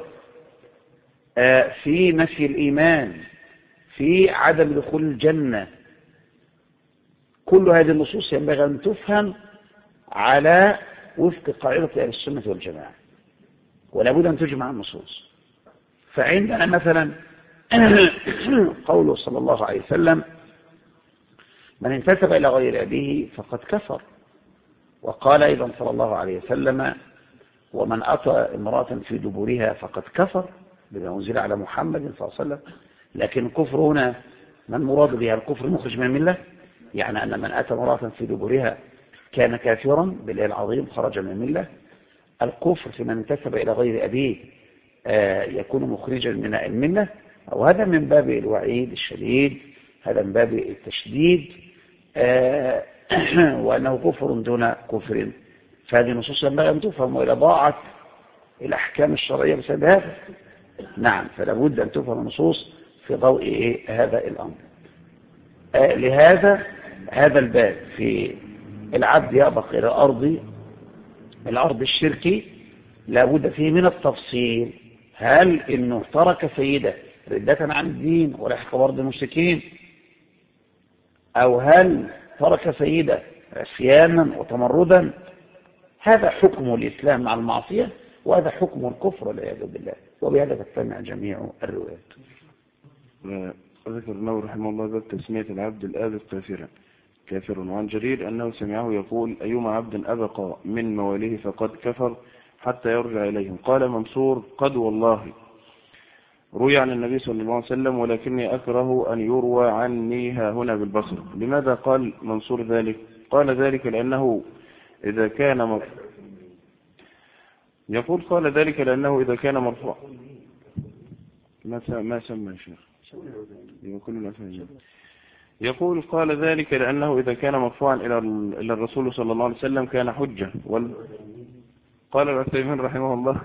في نفي الإيمان، في عدم دخول الجنة، كل هذه النصوص ينبغي أن تفهم على وفق قاعدة أهل السنة والجماعة، ولا بد أن تجمع النصوص. فعندنا مثلا قوله صلى الله عليه وسلم: من انتسب إلى غير أبيه فقد كفر. وقال أيضا صلى الله عليه وسلم: ومن أتى امرأة في دبرها فقد كفر بما أنزل على محمد صلى الله عليه وسلم. لكن الكفر هنا من مراد بها الكفر المخرج من الملة، يعني أن من أتى امرأة في دبرها كان كافرا بالله العظيم، خرج من الملة. الكفر في من انتسب إلى غير أبيه يكون مخرجا من الملة، أو هذا من باب الوعيد الشديد، هذا من باب التشديد، وأنه كفر دون كفر. فهذه نصوص ينبغي أن تفهم، وإذا ضاعت الأحكام الشرعية بسبب هذا نعم فلا بد أن تفهم النصوص في ضوء هذا الأمر. لهذا هذا الباب في العبد يأبق إلى الأرض الشركي لا بد فيه من التفصيل. هل إنه ترك سيده ردة عن الدين ولحق برض المشركين، أو هل ترك سيده عصيانا وتمردا؟ هذا حكم الإسلام مع المعصية، وهذا حكم الكفر والعياذ بالله، وبهذا تجتمع جميع الروايات. ذكر النووي رحمه الله باب تسمية العبد الآبق كافر. وعن جرير أنه سمعه يقول: أيما عبد أبق من مواليه فقد كفر حتى يرجع إليهم. قال منصور: قد والله روي عن النبي صلى الله عليه وسلم، ولكني أكره أن يروى عني ها هنا بالبصر. لماذا قال منصور ذلك؟ قال ذلك لأنه إذا كان إذا كان مرفوع ما سمى الشيخ يقول كل الأفعال. يقول قال ذلك لأنه إذا كان مرفوعا إلى الرسول صلى الله عليه وسلم كان حجة. قال العثيمين رحمه الله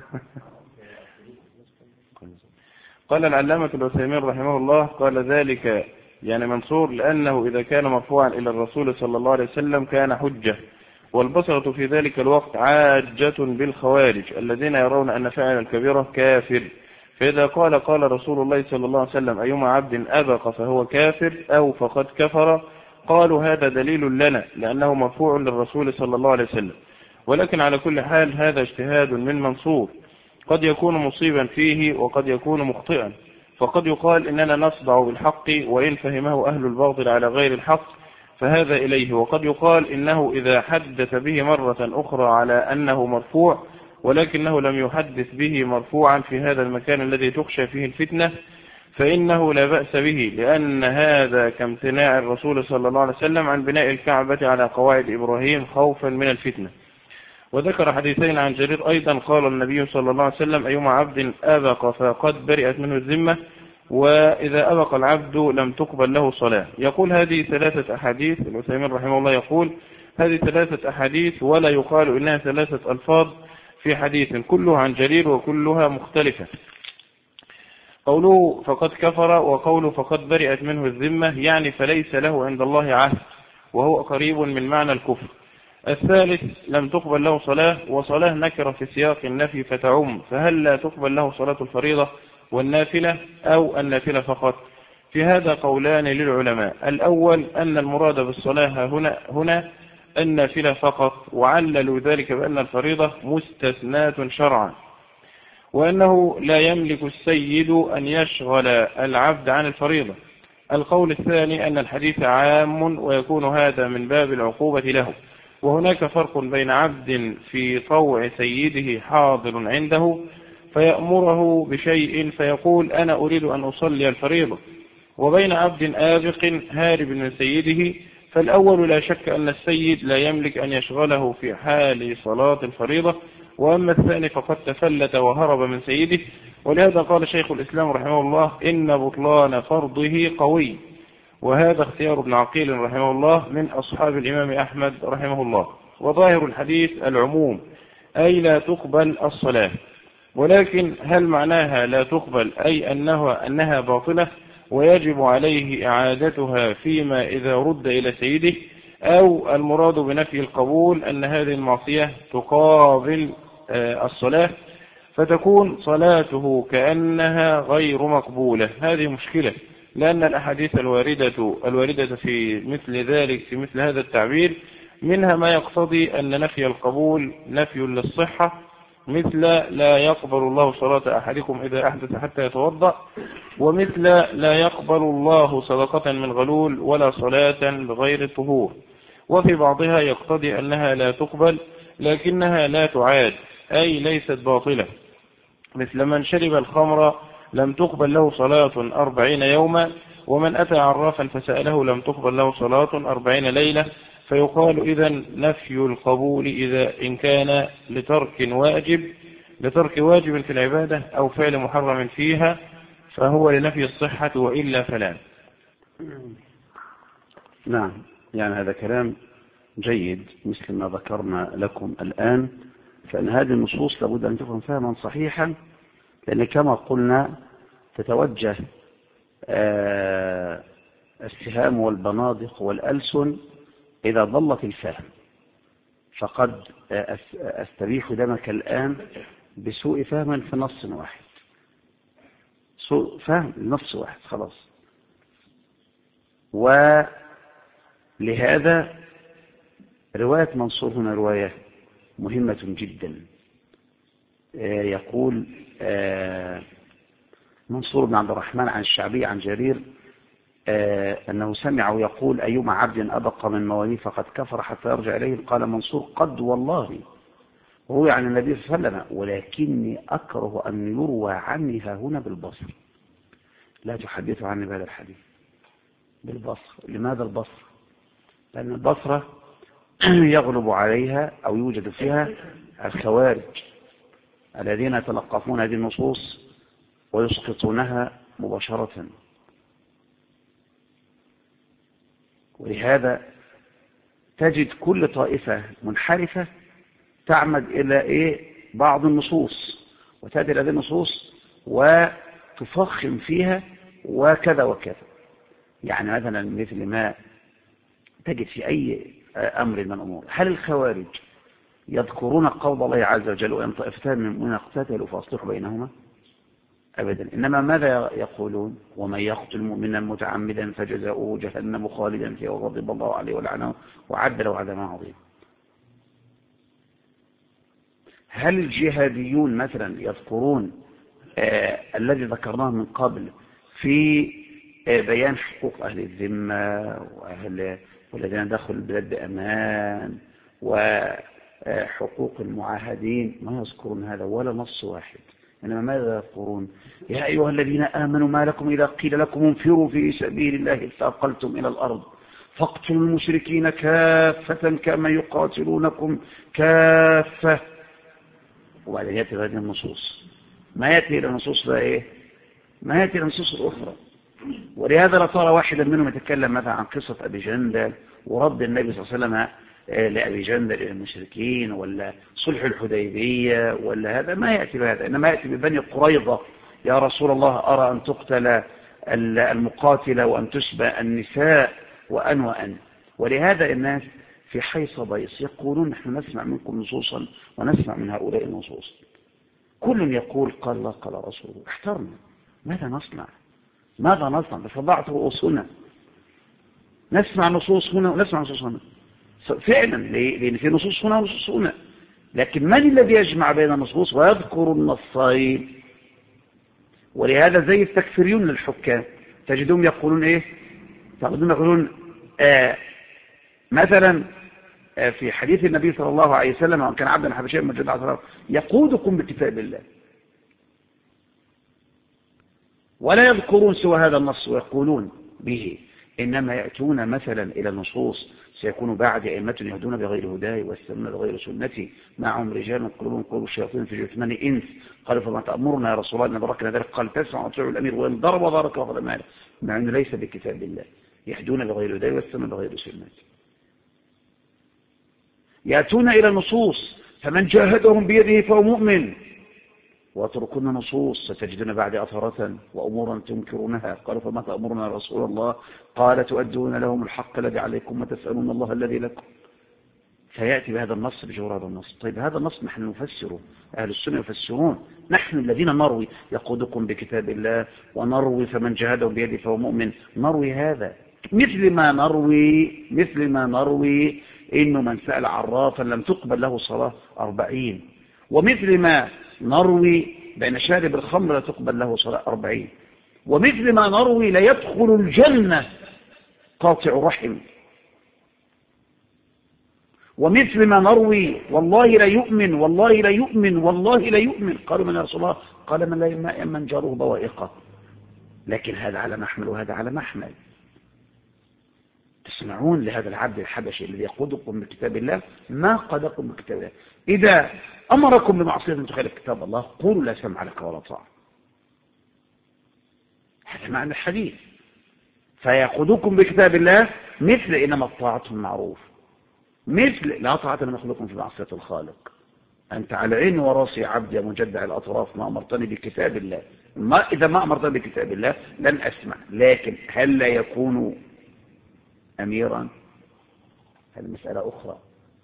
قال العلامة العثيمين رحمه الله قال ذلك يعني منصور لأنه إذا كان مرفوعا إلى الرسول صلى الله عليه وسلم كان حجة، والبصرة في ذلك الوقت عاجة بالخوارج الذين يرون أن فاعل الكبيرة كافر، فإذا قال رسول الله صلى الله عليه وسلم أيما عبد أبق فهو كافر أو فقد كفر، قالوا هذا دليل لنا لأنه مرفوع للرسول صلى الله عليه وسلم. ولكن على كل حال هذا اجتهاد من منصور قد يكون مصيبا فيه وقد يكون مخطئا، فقد يقال إننا نصدع بالحق وإن فهمه أهل الباطل على غير الحق فهذا إليه، وقد يقال إنه إذا حدث به مرة أخرى على أنه مرفوع ولكنه لم يحدث به مرفوعا في هذا المكان الذي تخشى فيه الفتنة فإنه لا بأس به، لأن هذا كامتناع الرسول صلى الله عليه وسلم عن بناء الكعبة على قواعد إبراهيم خوفا من الفتنة. وذكر حديثين عن جرير أيضا قال النبي صلى الله عليه وسلم أيما عبد أبق فقد برئت منه الذمة، وإذا أبق العبد لم تقبل له صلاة. يقول هذه ثلاثة أحاديث، العثيمين رحمه الله يقول هذه ثلاثة أحاديث ولا يقال إنها ثلاثة ألفاظ في حديث كلها عن جرير وكلها مختلفة. قوله فقد كفر وقوله فقد برئت منه الذمة يعني فليس له عند الله عهد، وهو قريب من معنى الكفر. الثالث لم تقبل له صلاة، وصلاة نكرة في سياق النفي فتعم، فهل لا تقبل له صلاة الفريضة والنافلة أو النافلة فقط؟ في هذا قولان للعلماء، الأول أن المراد بالصلاة هنا النافلة فقط، وعللوا ذلك بأن الفريضة مستثناة شرعا، وأنه لا يملك السيد أن يشغل العبد عن الفريضة. القول الثاني أن الحديث عام ويكون هذا من باب العقوبة له، وهناك فرق بين عبد في طوع سيده حاضر عنده فيأمره بشيء فيقول أنا أريد أن أصلي الفريضة، وبين عبد آبق هارب من سيده، فالأول لا شك أن السيد لا يملك أن يشغله في حال صلاة الفريضة، وأما الثاني فقد تفلت وهرب من سيده. ولهذا قال شيخ الإسلام رحمه الله إن بطلان فرضه قوي، وهذا اختيار ابن عقيل رحمه الله من أصحاب الإمام أحمد رحمه الله. وظاهر الحديث العموم أي لا تقبل الصلاة، ولكن هل معناها لا تقبل أي أنها باطلة ويجب عليه إعادتها فيما إذا رد إلى سيده، أو المراد بنفي القبول أن هذه المعصية تقابل الصلاة فتكون صلاته كأنها غير مقبولة؟ هذه مشكلة، لأن الأحاديث الواردة في مثل ذلك في مثل هذا التعبير منها ما يقتضي أن نفي القبول نفي للصحة، مثل لا يقبل الله صلاة أحدكم إذا أحدث حتى يتوضأ، ومثل لا يقبل الله صدقة من غلول ولا صلاة بغير طهور. وفي بعضها يقتضي أنها لا تقبل لكنها لا تعاد أي ليست باطلة، مثل من شرب الخمر لم تقبل له صلاة 40 يوما، ومن أتى عرافا فسأله لم تقبل له صلاة 40 ليلة. فيقال إذن نفي القبول إن كان لترك واجب في العبادة أو فعل محرم فيها فهو لنفي الصحة، وإلا فلا. نعم، يعني هذا كلام جيد مثل ما ذكرنا لكم الآن، فإن هذه النصوص لابد أن تكون فهما صحيحا، لأن كما قلنا تتوجه السهام والبنادق والألسن إذا ضلت الفهم، فقد أستبيح دمك الآن بسوء فهم في نص واحد، سوء فهم نص واحد خلاص. ولهذا رواية منصور هنا رواية مهمة جدا. يقول منصور بن عبد الرحمن عن الشعبي عن جرير أنه سمعه يقول أيما عبد أبق من مواليه فقد كفر حتى يرجع إليه. قال منصور قد والله، وهو يعني النبي صلى الله عليه وسلم، ولكني أكره أن يروى عني هنا بالبصر، لا تحدث عني بهذا الحديث بالبصر. لماذا البصر؟ لأن البصرة يغلب عليها أو يوجد فيها الخوارج الذين يتلقفون هذه النصوص ويسقطونها مباشرة. ولهذا تجد كل طائفة منحرفة تعمد إلى بعض النصوص، وتأتي هذه النصوص وتفخم فيها وكذا وكذا. يعني مثلا مثل ما تجد في أي أمر من الأمور، هل الخوارج يذكرون قول الله عز وجل وإن طائفتان من المؤمنين اقتتلوا فأصلحوا بينهما؟ أبدا. إنما ماذا يقولون؟ ومن يقتل مؤمنا متعمدا فجزاؤه جهنم خالدا فيها وغضب الله عليه ولعنه وعد له عذابا عظيما. هل الجهاديون مثلا يذكرون الذي ذكرناه من قبل في بيان حقوق أهل الذمة والذين دخلوا البلاد بأمان وحقوق المعاهدين؟ ما يذكرون هذا ولا نص واحد. إنما ماذا يذكرون؟ يا أيها الذين آمنوا ما لكم إذا قيل لكم انفروا في سبيل الله اثاقلتم إلى الأرض فاقتلوا المشركين كافة كما يقاتلونكم كافة. وبعدين يأتي هذه النصوص، ما يأتي إلى النصوص ما يأتي إلى النصوص الأخرى. ولهذا لا ترى واحدا منهم يتكلم مثلا عن قصة أبي جندل ورد النبي صلى الله عليه وسلم لأبي جندل إلى المشركين، ولا صلح الحديبية، ولا هذا ما يأتي بهذا. إنما يأتي ببني قريظة: يا رسول الله أرى أن تقتل المقاتلة وأن تسبى النساء وأن. ولهذا الناس في حيص بيص يقولون نحن نسمع منكم نصوصا ونسمع من هؤلاء النصوص. كل يقول قال الله قال رسوله. احترنا، ماذا نصنع؟ بفضاعة رؤوسنا نسمع نصوص هنا ونسمع نصوص هنا فعلا، لأن في نصوص هنا ونصوص هنا. لكن من الذي يجمع بين النصوص ويذكر النصين؟ ولهذا زي التكفيريون للحكام تجدهم يقولون مثلا في حديث النبي صلى الله عليه وسلم: وان كان عبدا حبشيا مجد عصر يقودكم بكتاب الله. ولا يذكرون سوى هذا النص ويقولون به. إنما يأتون مثلا إلى النصوص: سيكون بعد أئمة يهدون بغير هداي ويستنون بغير سنتي معهم رجال قلوبهم قلوب الشياطين في جثمان إنس قالوا فما تأمرنا يا رسول الله؟ إن بركنا ذلك قال تسمع وتطيع الأمير وإن ضرب ضارك وأخذ ماله، مع أنه ليس بكتاب الله. يهدون بغير هداي ويستنون بغير سنتي. يأتون إلى النصوص: فمن جاهدهم بيده فهو مؤمن. واتركون نصوص: ستجدون بعد أثرة وأمورا تنكرونها قالوا فما تأمرنا يا رسول الله؟ قال تؤدون لهم الحق الذي عليكم وتسألون الله الذي لكم. فيأتي بهذا النص بجور هذا النص. طيب هذا النص نحن نفسره، أهل السنة يفسرون، نحن الذين نروي: يقودكم بكتاب الله، ونروي فمن جاهدهم بيده فهو مؤمن. نروي هذا مثل ما نروي إنه من سأل عرافا لم تقبل له صلاة 40، ومثل ما نروي بين شارب الخمر لا تقبل له صلاة 40، ومثل ما نروي لا يدخل الجنة قاطع رحم، ومثل ما نروي والله لا يؤمن والله لا يؤمن والله لا يؤمن. قالوا من يا رسول الله؟ قال من لا يأمن جاره بوائقه. لكن هذا على محمل وهذا على محمل. تسمعون لهذا العبد الحبشي الذي يقودكم بكتاب الله ما قادكم بكتاب الله. إذا أمركم بمعصية تخالف كتاب الله قولوا لا سمع لك ولا طاعة. هذا معنى الحديث. فيقودكم بكتاب الله مثل إنما الطاعة المعروف، مثل لا طاعة لمخلوق في معصية الخالق. أنت على عيني وراسي عبد يا مجدع الأطراف ما أمرتني بكتاب الله. إذا ما أمرتني بكتاب الله لن أسمع. لكن هل لا يكون أميرا؟ هذه مسألة أخرى.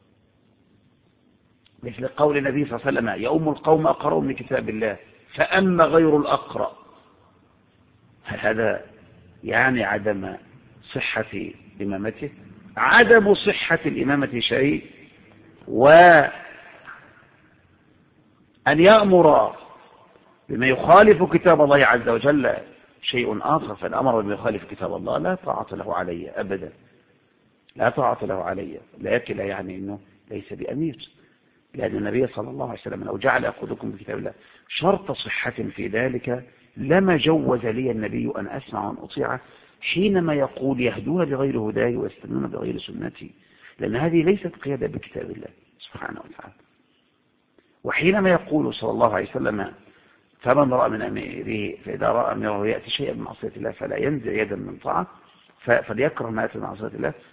مثل قول النبي صلى الله عليه وسلم: يؤم القوم أقرأهم لكتاب الله فأما غير الأقرأ. هذا يعني عدم صحة إمامته؟ عدم صحة الإمامة شيء، وأن يأمر بما يخالف كتاب الله عز وجل شيء آخر. فالأمر بما يخالف كتاب الله لا طاعة له علي أبدا، لا طاعة له علي. لكن لا يعني أنه ليس بأمير، لأن النبي صلى الله عليه وسلم لو جعل يقودكم بكتاب الله شرط صحة في ذلك لما جوز لي النبي أن أسمع وأن أطيعه حينما يقول يهدون بغير هداي ويستنون بغير سنتي، لأن هذه ليست قيادة بكتاب الله سبحانه وتعالى. وحينما يقول صلى الله عليه وسلم: فمن رأى من أميره فإذا رأى أميره يأتي شيئا من معصية الله فلا ينزع يدا من طاعة فليكره ما يأتي من معصية الله،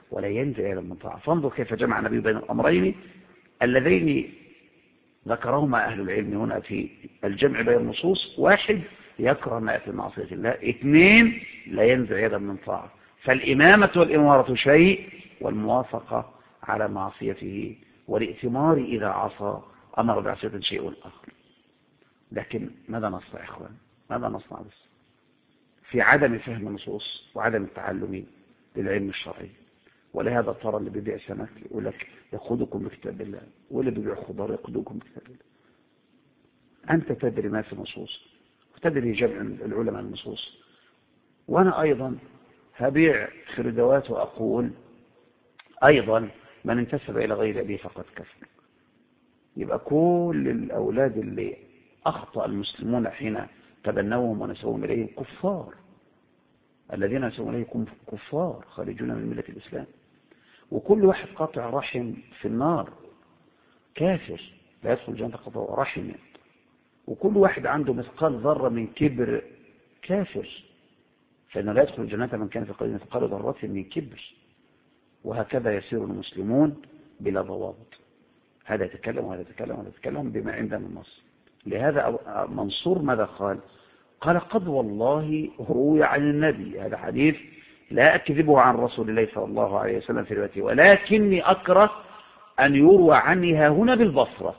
ولا ينزع يدا من طاعة. فانظر كيف جمع النبي بين الأمرين اللذين ذكرهما أهل العلم هنا في الجمع بين النصوص. واحد، يكره ما يأتي معصية الله. اثنين، لا ينزع يدا من طاعة. فالإمامة والإمارة شيء، والموافقة على معصيته والائتمار إذا عصى أمر بعصية شيء آخر. لكن ماذا نصنع يا إخوان؟ ماذا نصنع بس في عدم فهم النصوص وعدم التعلم للعلم الشرعي؟ ولهذا ترى اللي بيبيع سمك يقول لك يقودكم بكتاب الله، واللي بيبيع خضار يقودكم بكتاب الله. أنت تدري ما في النصوص وتدري جمع العلماء النصوص، وأنا أيضا هبيع خردوات وأقول أيضا من انتسب إلى غير أبيه فقد كفر. يبقى كل الأولاد اللي أخطأ المسلمون حين تبنوهم ونسوهم إليهم كفار، الذين نسوهم إليهم كفار خارجون من ملة الإسلام. وكل واحد قاطع رحم في النار كافر لا يدخل الجنة قطع رحم. وكل واحد عنده مثقال ذرة من كبر كافر، فإنه لا يدخل الجنة من كان في قلبه مثقال ذرة من كبر. وهكذا يسير المسلمون بلا ضوابط، هذا يتكلم وهذا يتكلم وهذا يتكلم بما عندنا من النص. لهذا منصور ماذا قال؟ قال قد والله روي عن النبي، هذا حديث لا أكذبه عن رسول الله صلى الله عليه وسلم في روايته، ولكني أكره أن يروى عني ها هنا بالبصرة.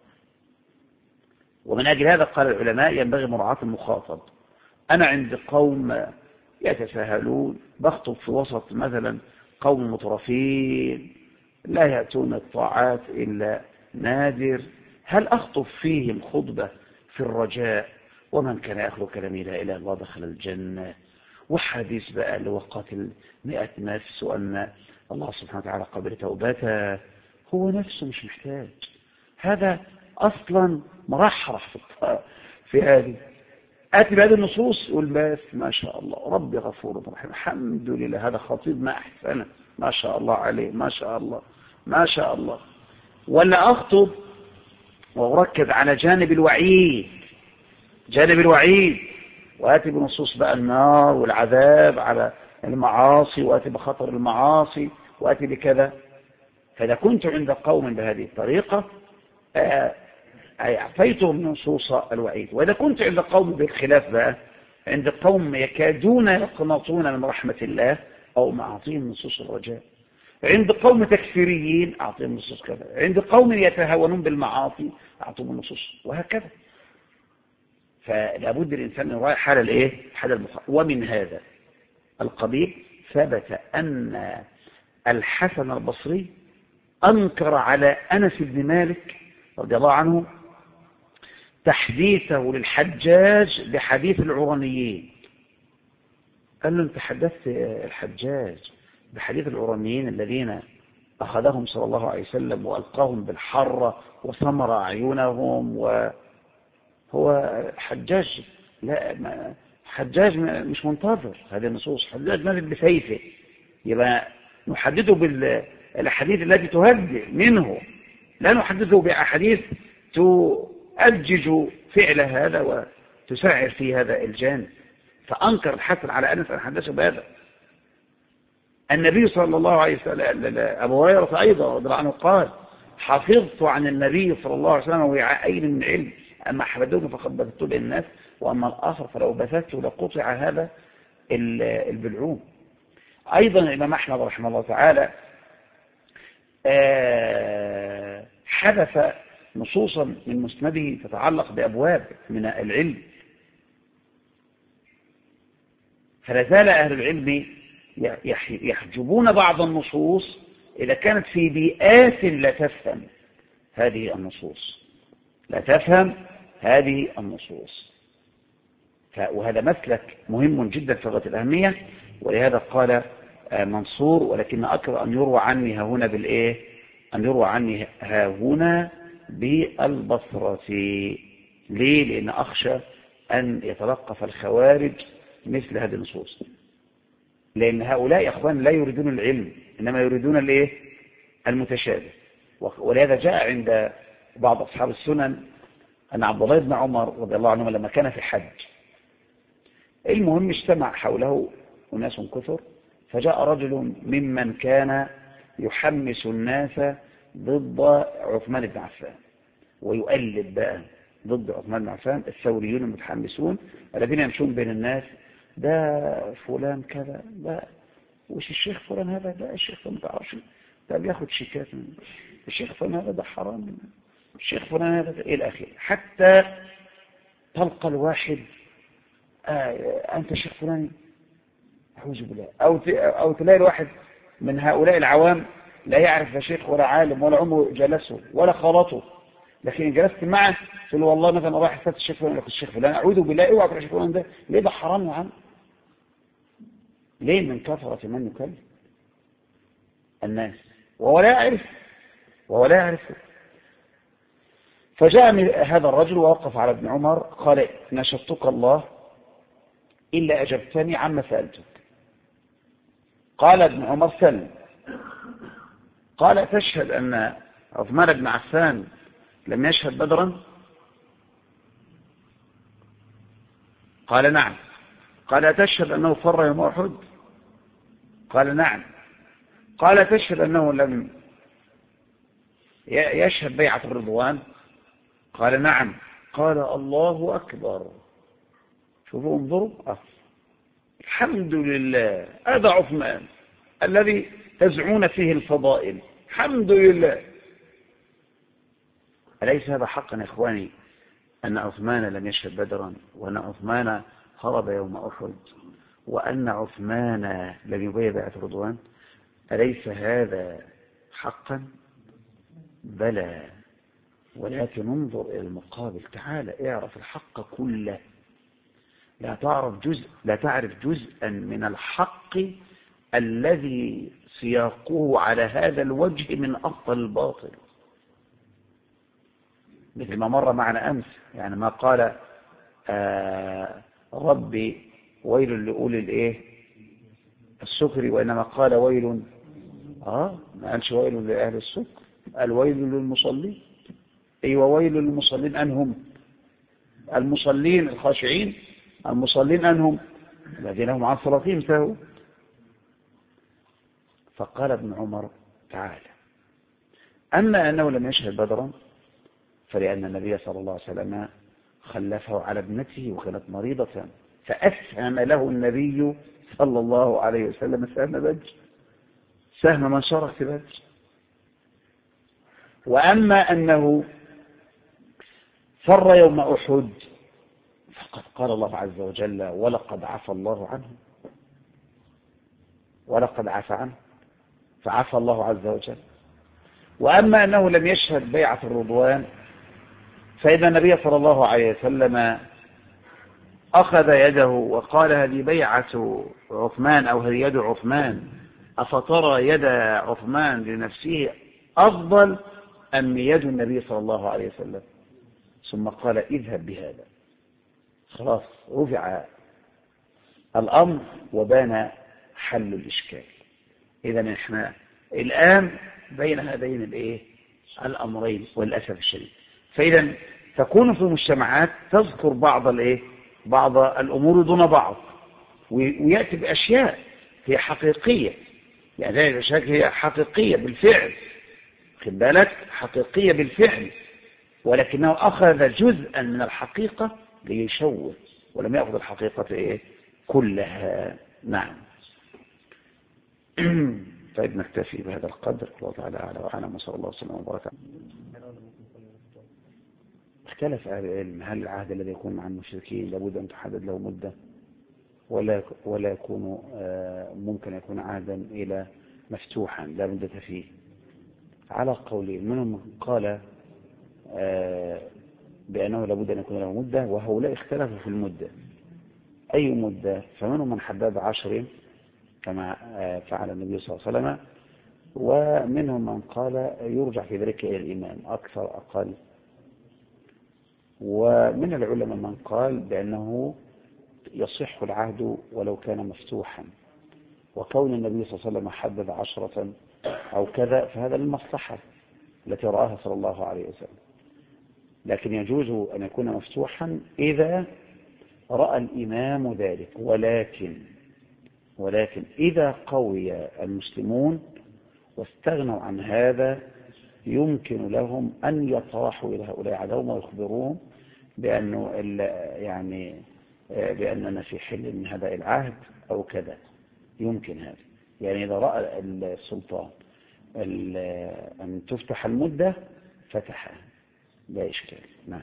ومن أجل هذا قال العلماء ينبغي مراعاة المخاطب. أنا عند قوم يتساهلون بخطب في وسط مثلا قوم مترفين لا يأتون الطاعات إلا نادر، هل أخطب فيهم خطبة في الرجاء ومن كان يأخذ كلامي لا إله إلا الله دخل الجنة، وحديث بقى اللي هو قاتل 100 نفس وأن الله سبحانه وتعالى قبل توبته؟ هو نفسه مش محتاج هذا أصلا مرحرح في هذه. آتي بهذه النصوص يقول بس ما شاء الله ربي غفور رحيم الحمد لله، هذا خطيب ما أحسنه ما شاء الله عليه ما شاء الله ما شاء الله. ولا أخطب وأركز على جانب الوعيد، جانب الوعيد، وآتي بنصوص بقى النار والعذاب على المعاصي، وآتي بخطر المعاصي، وآتي بكذا. فإذا كنت عند قوم بهذه الطريقة أعطيتهم نصوص الوعيد. وإذا كنت عند قوم بالخلاف بقى، عند قوم يكادون يقنطون من رحمة الله أو ما أعطيهم نصوص الرجاء، عند قوم تكفيريين أعطيهم نصوص كذا، عند قوم يتهاونون بالمعاصي أعطيهم النصوص، وهكذا. فلابد الإنسان يراعي حال الإيه؟ حال المخالف. ومن هذا القبيل ثبت أن الحسن البصري أنكر على أنس بن مالك رضي الله عنه تحديثه للحجاج بحديث العرانيين. قال له انت حدثت الحجاج بحديث العرانيين الذين أخذهم صلى الله عليه وسلم وألقاهم بالحرة وسمر أعينهم، وهو حجاج لا حجاج مش منتظر هذه النصوص، حجاج نازل بسيفه، يبقى نحدده بالأحاديث التي تهدئ منه، لا نحدده بأحاديث تؤجج فعل هذا وتسعر في هذا الجانب. فأنكر الحسن على أنس أن حدثه بهذا. النبي صلى الله عليه وسلم أبو هريرة أيضا رضي الله عنه قال حفظت عن النبي صلى الله عليه وسلم وعاءين من علم، أما أحمدون فقد بثته للناس، وأما الآخر فلو بثته لقطع هذا البلعوم. أيضا الإمام أحمد رحمه الله تعالى حدث نصوصا من مسنده تتعلق بأبواب من العلم، فلا زال أهل العلم يحجبون بعض النصوص إذا كانت في بيئات لا تفهم هذه النصوص، لا تفهم هذه النصوص. وهذا مسلك مهم جدا في غاية الأهمية. ولهذا قال منصور ولكن أكره أن يروى عني ها هنا بالإيه؟ أن يروى عني ها هنا بالبصرة. ليه؟ لأن أخشى أن يتلقف الخوارج مثل هذه النصوص، لأن هؤلاء يا أخوان لا يريدون العلم إنما يريدون الإيه؟ المتشابه. ولهذا جاء عند بعض أصحاب السنن أن عبد الله بن عمر رضي الله عنه لما كان في الحج، المهم اجتمع حوله أناس كثر فجاء رجل ممن كان يحمس الناس ضد عثمان بن عفان ويؤلب بقى ضد عثمان بن عفان، الثوريون المتحمسون الذين يمشون بين الناس، ده فلان كذا، ده وش الشيخ فلان هذا، ده الشيخ فلان متعرفش، ده بياخد شيكات، الشيخ فلان هذا ده حرام، الشيخ فلان هذا إلى الأخير، حتى تلقى الواحد أنت شيخ فلان، أعوذ بالله، أو تلاقي الواحد من هؤلاء العوام لا يعرف لا شيخ ولا عالم ولا عمره جلسه ولا خلطه، لكن جلست معه تقول له والله مثلا رايح استاذ الشيخ فلان، لك الشيخ فلان أعوذ بالله اوعى تروح الشيخ فلان ده، ليه ده حرام يا عم؟ ليه؟ من كثرة من يكلم الناس وهو لا يعرف. فجاء هذا الرجل ووقف على ابن عمر قال نشدتك الله إلا أجبتني عما سألتك. قال ابن عمر سل. قال تشهد أن عثمان بن عفان لم يشهد بدرا؟ قال نعم. قال تشهد أنه فر يوم أحد؟ قال نعم. قال تشهد أنه لم يشهد بيعة الرضوان؟ قال نعم. قال الله أكبر. شوفوا انظروا، الحمد لله، هذا عثمان الذي تزعون فيه الفضائل، الحمد لله. أليس هذا حقا يا إخواني أن عثمان لم يشهد بدرا، وأن عثمان هرب يوم أحد، وأن عثمان لم يبيع بيعة الرضوان؟ أليس هذا حقا؟ بلى، ولكن انظر إلى المقابل، تعالى اعرف الحق كله، لا تعرف جزءا من الحق الذي سياقه على هذا الوجه من أفضل الباطل، مثل ما مر معنا أمس، يعني ما قال ربي ويل لأولي السكر، وإنما قال ويل ما قالش ويل لأهل السكر، قال ويل للمصلين. أيوة، ويل للمصلين، أنهم المصلين الخاشعين، المصلين أنهم الذين هم عن صلاتهم ساهون. فقال ابن عمر تعالى، أما أنه لم يشهد بدرا فلأن النبي صلى الله عليه وسلم خلفه على ابنته وكانت مريضة، فأسهم له النبي صلى الله عليه وسلم سهم بدر، سهم من شارك في بدر. وأما أنه فر يوم أحد فقد قال الله عز وجل ولقد عفى الله عنه، ولقد عفى عنه، فعفى الله عز وجل. وأما أنه لم يشهد بيعة الرضوان فإذا النبي صلى الله عليه وسلم أخذ يده وقال هذه بيعة عثمان أو هذه يد عثمان، أفترى يد عثمان لنفسه أفضل أم يد النبي صلى الله عليه وسلم؟ ثم قال اذهب بهذا. خلاص رفع الأمر وبان حل الإشكال. إذن احنا الآن بين هذين الأمرين وللأسف الشديد. فإذا تكون في المجتمعات تذكر بعض الأمور دون بعض، ويأتي بأشياء هي حقيقية، يعني هذه الأشياء هي حقيقية بالفعل، خد بالك، حقيقية بالفعل، ولكنه أخذ جزءا من الحقيقة ليشوه ولم يأخذ الحقيقة كلها. نعم. طيب نكتفي بهذا القدر، الله تعالى أعلى وأعلم، وصلى الله وسلم وبارك. اختلف أهل العلم هل العهد الذي يكون مع المشركين لابد أن تحدد له مدة ولا يكون ممكن يكون عهدا إلى مفتوحا لا مدة فيه؟ على قولين، منهم قال بأنه لابد أن يكون له مدة، وهؤلاء اختلفوا في المدة أي مدة، فمنهم من حدد 10 كما فعل النبي صلى الله عليه وسلم، ومنهم من قال يرجع في ذلك إلى الإمام أكثر أقل، ومن العلماء من قال بأنه يصح العهد ولو كان مفتوحا، وكون النبي صلى الله عليه وسلم حدد 10 أو كذا فهذا للمصلحة التي رآها صلى الله عليه وسلم، لكن يجوز أن يكون مفتوحا إذا رأى الإمام ذلك، ولكن ولكن إذا قوي المسلمون واستغنوا عن هذا يمكن لهم أن يطرحوا إلى هؤلاء عدوهم ويخبروهم بأنه يعني بأننا في حل من هذا العهد أو كذا. يمكن هذا، يعني إذا رأى السلطان أن تفتح المدة فتحها لا إشكال. نعم.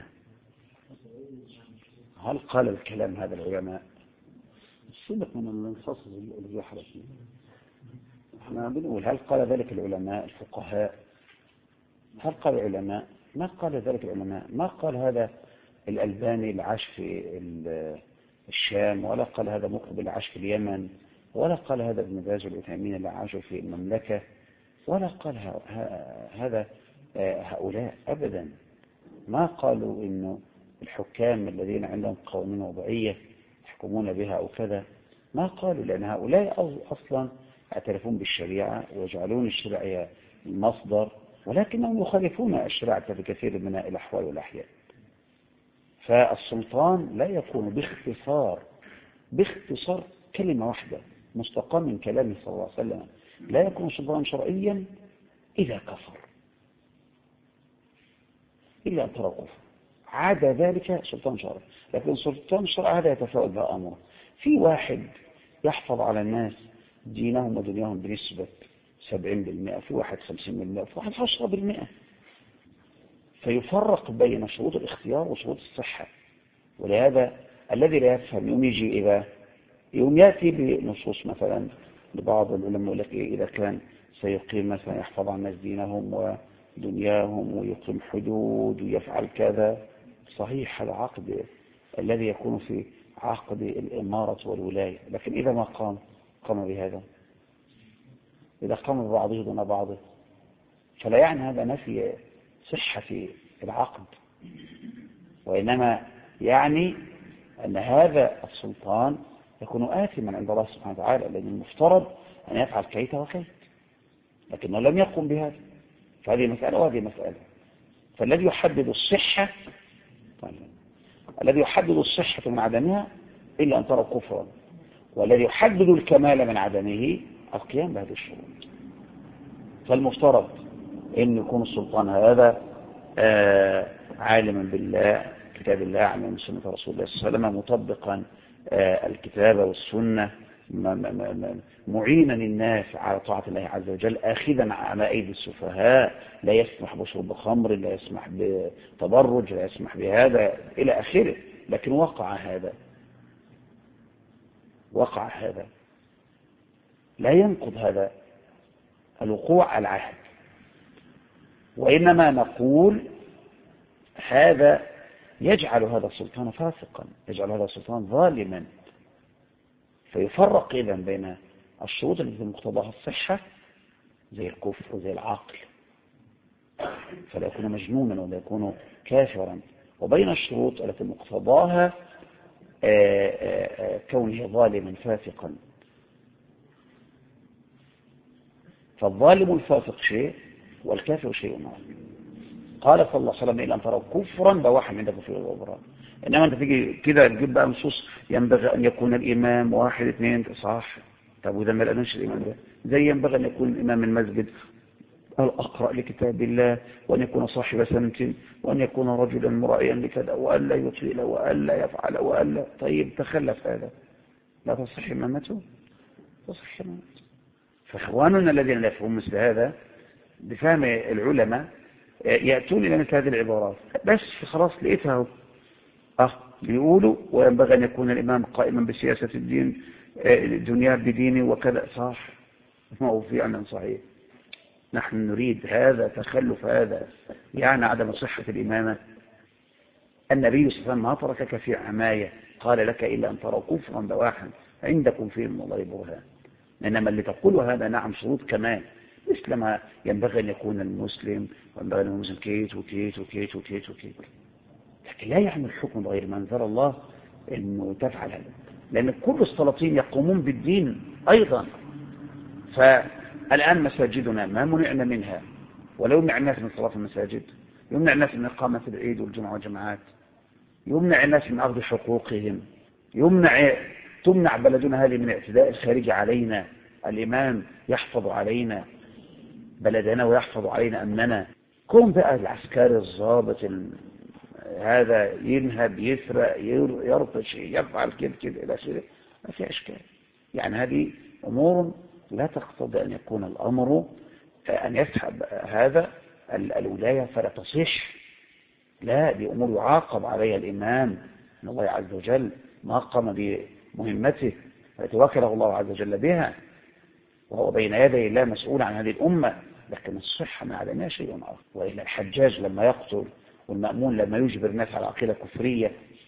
هل قال الكلام هذا العلماء؟ سبق من الانفصل اللي يحرص. احنا بنقول هل قال ذلك العلماء الفقهاء؟ هل قال العلماء؟ ما قال ذلك العلماء. ما قال هذا الألباني العاش في الشام، ولا قال هذا مقبل العاش في اليمن، ولا قال هذا ابن باز والعثيمين اللي عاشوا في المملكة، ولا قال هذا هؤلاء أبدا. ما قالوا إنه الحكام الذين عندهم قوانين وضعية يحكمون بها أو كذا، ما قالوا، لأن هؤلاء أصلا اعترفون بالشريعة ويجعلون الشريعة المصدر، ولكنهم يخالفون الشريعة في كثير من الأحوال والأحيان. فالسلطان لا يكون باختصار كلمة واحدة مستقى من كلامه صلى الله عليه وسلم، لا يكون سلطانا شرعيا إذا كفر إلا أن ترى كفر، عاد ذلك سلطان شرعي. لكن سلطان الشرع هذا يتفاوت بها أمره. في واحد يحفظ على الناس دينهم ودنياهم بنسبة 70%، في واحد 50%، في واحد 10%، فيفرق بين شروط الاختيار وشروط الصحة. ولهذا الذي لا يفهم يوم يجي يوم يأتي بنصوص مثلا لبعض العلماء يقول لك إذا كان سيقيم مثلا يحفظ عن الناس دينهم ودنياهم ويقيم حدود ويفعل كذا، صحيح هذا عقد الذي يكون في عقد الإمارة والولاية. لكن إذا ما قام بهذا، إذا قام ببعضه دون بعضه، فلا يعني هذا نفي صحة العقد، وإنما يعني أن هذا السلطان يكون آثما عند الله سبحانه وتعالى، لأن المفترض أن يفعل كيت وكيت، لكنه لم يقم بهذا. فهذه مسألة وهذه مسألة. فالذي يحدد الصحة من عدمها إلا أن ترى كفرا، والذي يحدد الكمال من عدمه القيام بهذه الشروط. فالمفترض أن يكون السلطان هذا عالما بالله كتاب الله عن سنة رسول الله صلى الله عليه وسلم، مطبقا الكتاب والسنة، معينا الناس على طاعة الله عز وجل، آخذا على أيدي السفهاء، لا يسمح بشرب خمر، لا يسمح بتبرج، لا يسمح بهذا إلى آخره. لكن وقع هذا لا ينقض هذا الوقوع العهد، وإنما نقول هذا يجعل هذا السلطان فاسقا، يجعل هذا السلطان ظالما. فيفرق إذن بين الشروط التي مقتضاها الصحة زي الكفر وزي العقل، فلا يكون مجنونا ولا يكون كافرا، وبين الشروط التي مقتضاها كونه ظالما فاسقا. فالظالم الفاسق شيء والكافر شيء آخر. قال صلى الله عليه وسلم إلا أن تروا كفرا بواحا عندكم في الغبراء. إنما أنت تيجي كده تجيب بقى نصوص ينبغي أن يكون الإمام 1 2 صح. طب وإذا ما لقناش الإمام ده زي ينبغي أن يكون الإمام المسجد الأقرأ لكتاب الله، وأن يكون صاحب سمت، وأن يكون رجلا مرائيا لكذا، وألا يطيل وألا يفعل وألا. طيب تخلف هذا لا تصح إمامته، تصح إمامته. فإخواننا الذين لا يفهمون مثل هذا بفهم العلماء يأتون إلى مثل هذه العبارات، بس خلاص لقيتها بيقولوا وينبغي أن يكون الإمام قائما بسياسة الدين الدنيا بدينه وكذا، صح، ما هو فعلا صحيح. نحن نريد هذا تخلف، هذا يعني عدم صحة الإمامة. النبي صلى الله عليه وسلم ما تركك في عماية، قال لك إلا أن تروا كفرا بواحا عندكم فيه من الله برهان. إنما اللي تقوله هذا نعم شروط كمان، مثل ما ينبغي أن يكون المسلم، وينبغي أن يكون المسلم كيت وكيت وكيت وكيت وكيت، لكن لا يعمل الحكم بغير ما أنزل الله أنه تفعل هذا، لأن كل السلاطين يقومون بالدين أيضا. فالآن مساجدنا ما منعنا منها، ولو يمنع الناس من صلاة المساجد، يمنع الناس من إقامة العيد والجمعة والجماعات، يمنع الناس من أخذ حقوقهم، يمنع تمنع بلدنا هذه من الاعتداء الخارجي علينا، الإمام يحفظ علينا بلدنا ويحفظ علينا أمننا. كون بقى العسكري الضابط هذا ينهب يسرق يرطش يفعل كده إلى آخره، ما في إشكال. يعني هذه أمور لا تقتضي أن يكون الأمر أن يسحب هذا الولاية فلا تصح. لا، دي أمور يعاقب عليها الإمام من الله عز وجل ما قام بمهمته التي وكله الله عز وجل بها، وهو بين يدي الله مسؤول عن هذه الأمة. لكن الصحة ما علينا شيء آخر. وإلا الحجاج لما يقتل والمأمون لما يجبر الناس على عقيدة كفرية